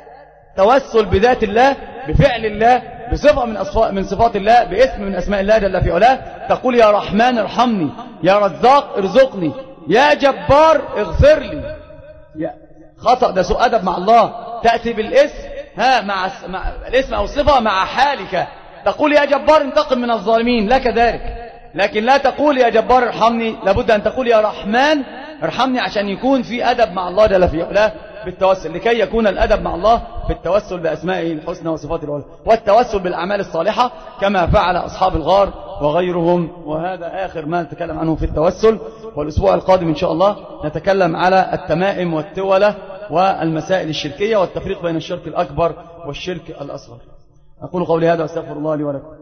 Speaker 2: توسل بذات الله، بفعل الله، بصفة من, من صفات الله، باسم من أسماء الله جل في علاه. تقول يا رحمن ارحمني، يا رزاق ارزقني، يا جبار اغفر لي. يا خطأ، ده سوء أدب مع الله. تأتي بالاسم ها مع, مع الاسم أو الصفة مع حالك، تقول يا جبار انتقم من الظالمين، لك ذلك، لكن لا تقول يا جبار ارحمني، لابد أن تقول يا رحمن ارحمني، عشان يكون في أدب مع الله جل في علاه بالتوسل، لكي يكون الأدب مع الله بالتوسل بأسمائه الحسنى وصفاته العلى، والتوسل بالأعمال الصالحة كما فعل أصحاب الغار وغيرهم. وهذا آخر ما نتكلم عنه في التوسل، والأسبوع القادم إن شاء الله نتكلم على التمائم والتولة والمسائل الشركية والتفريق بين الشرك الأكبر والشرك الأصغر. أقول قولي هذا وأستغفر الله لي ولكم.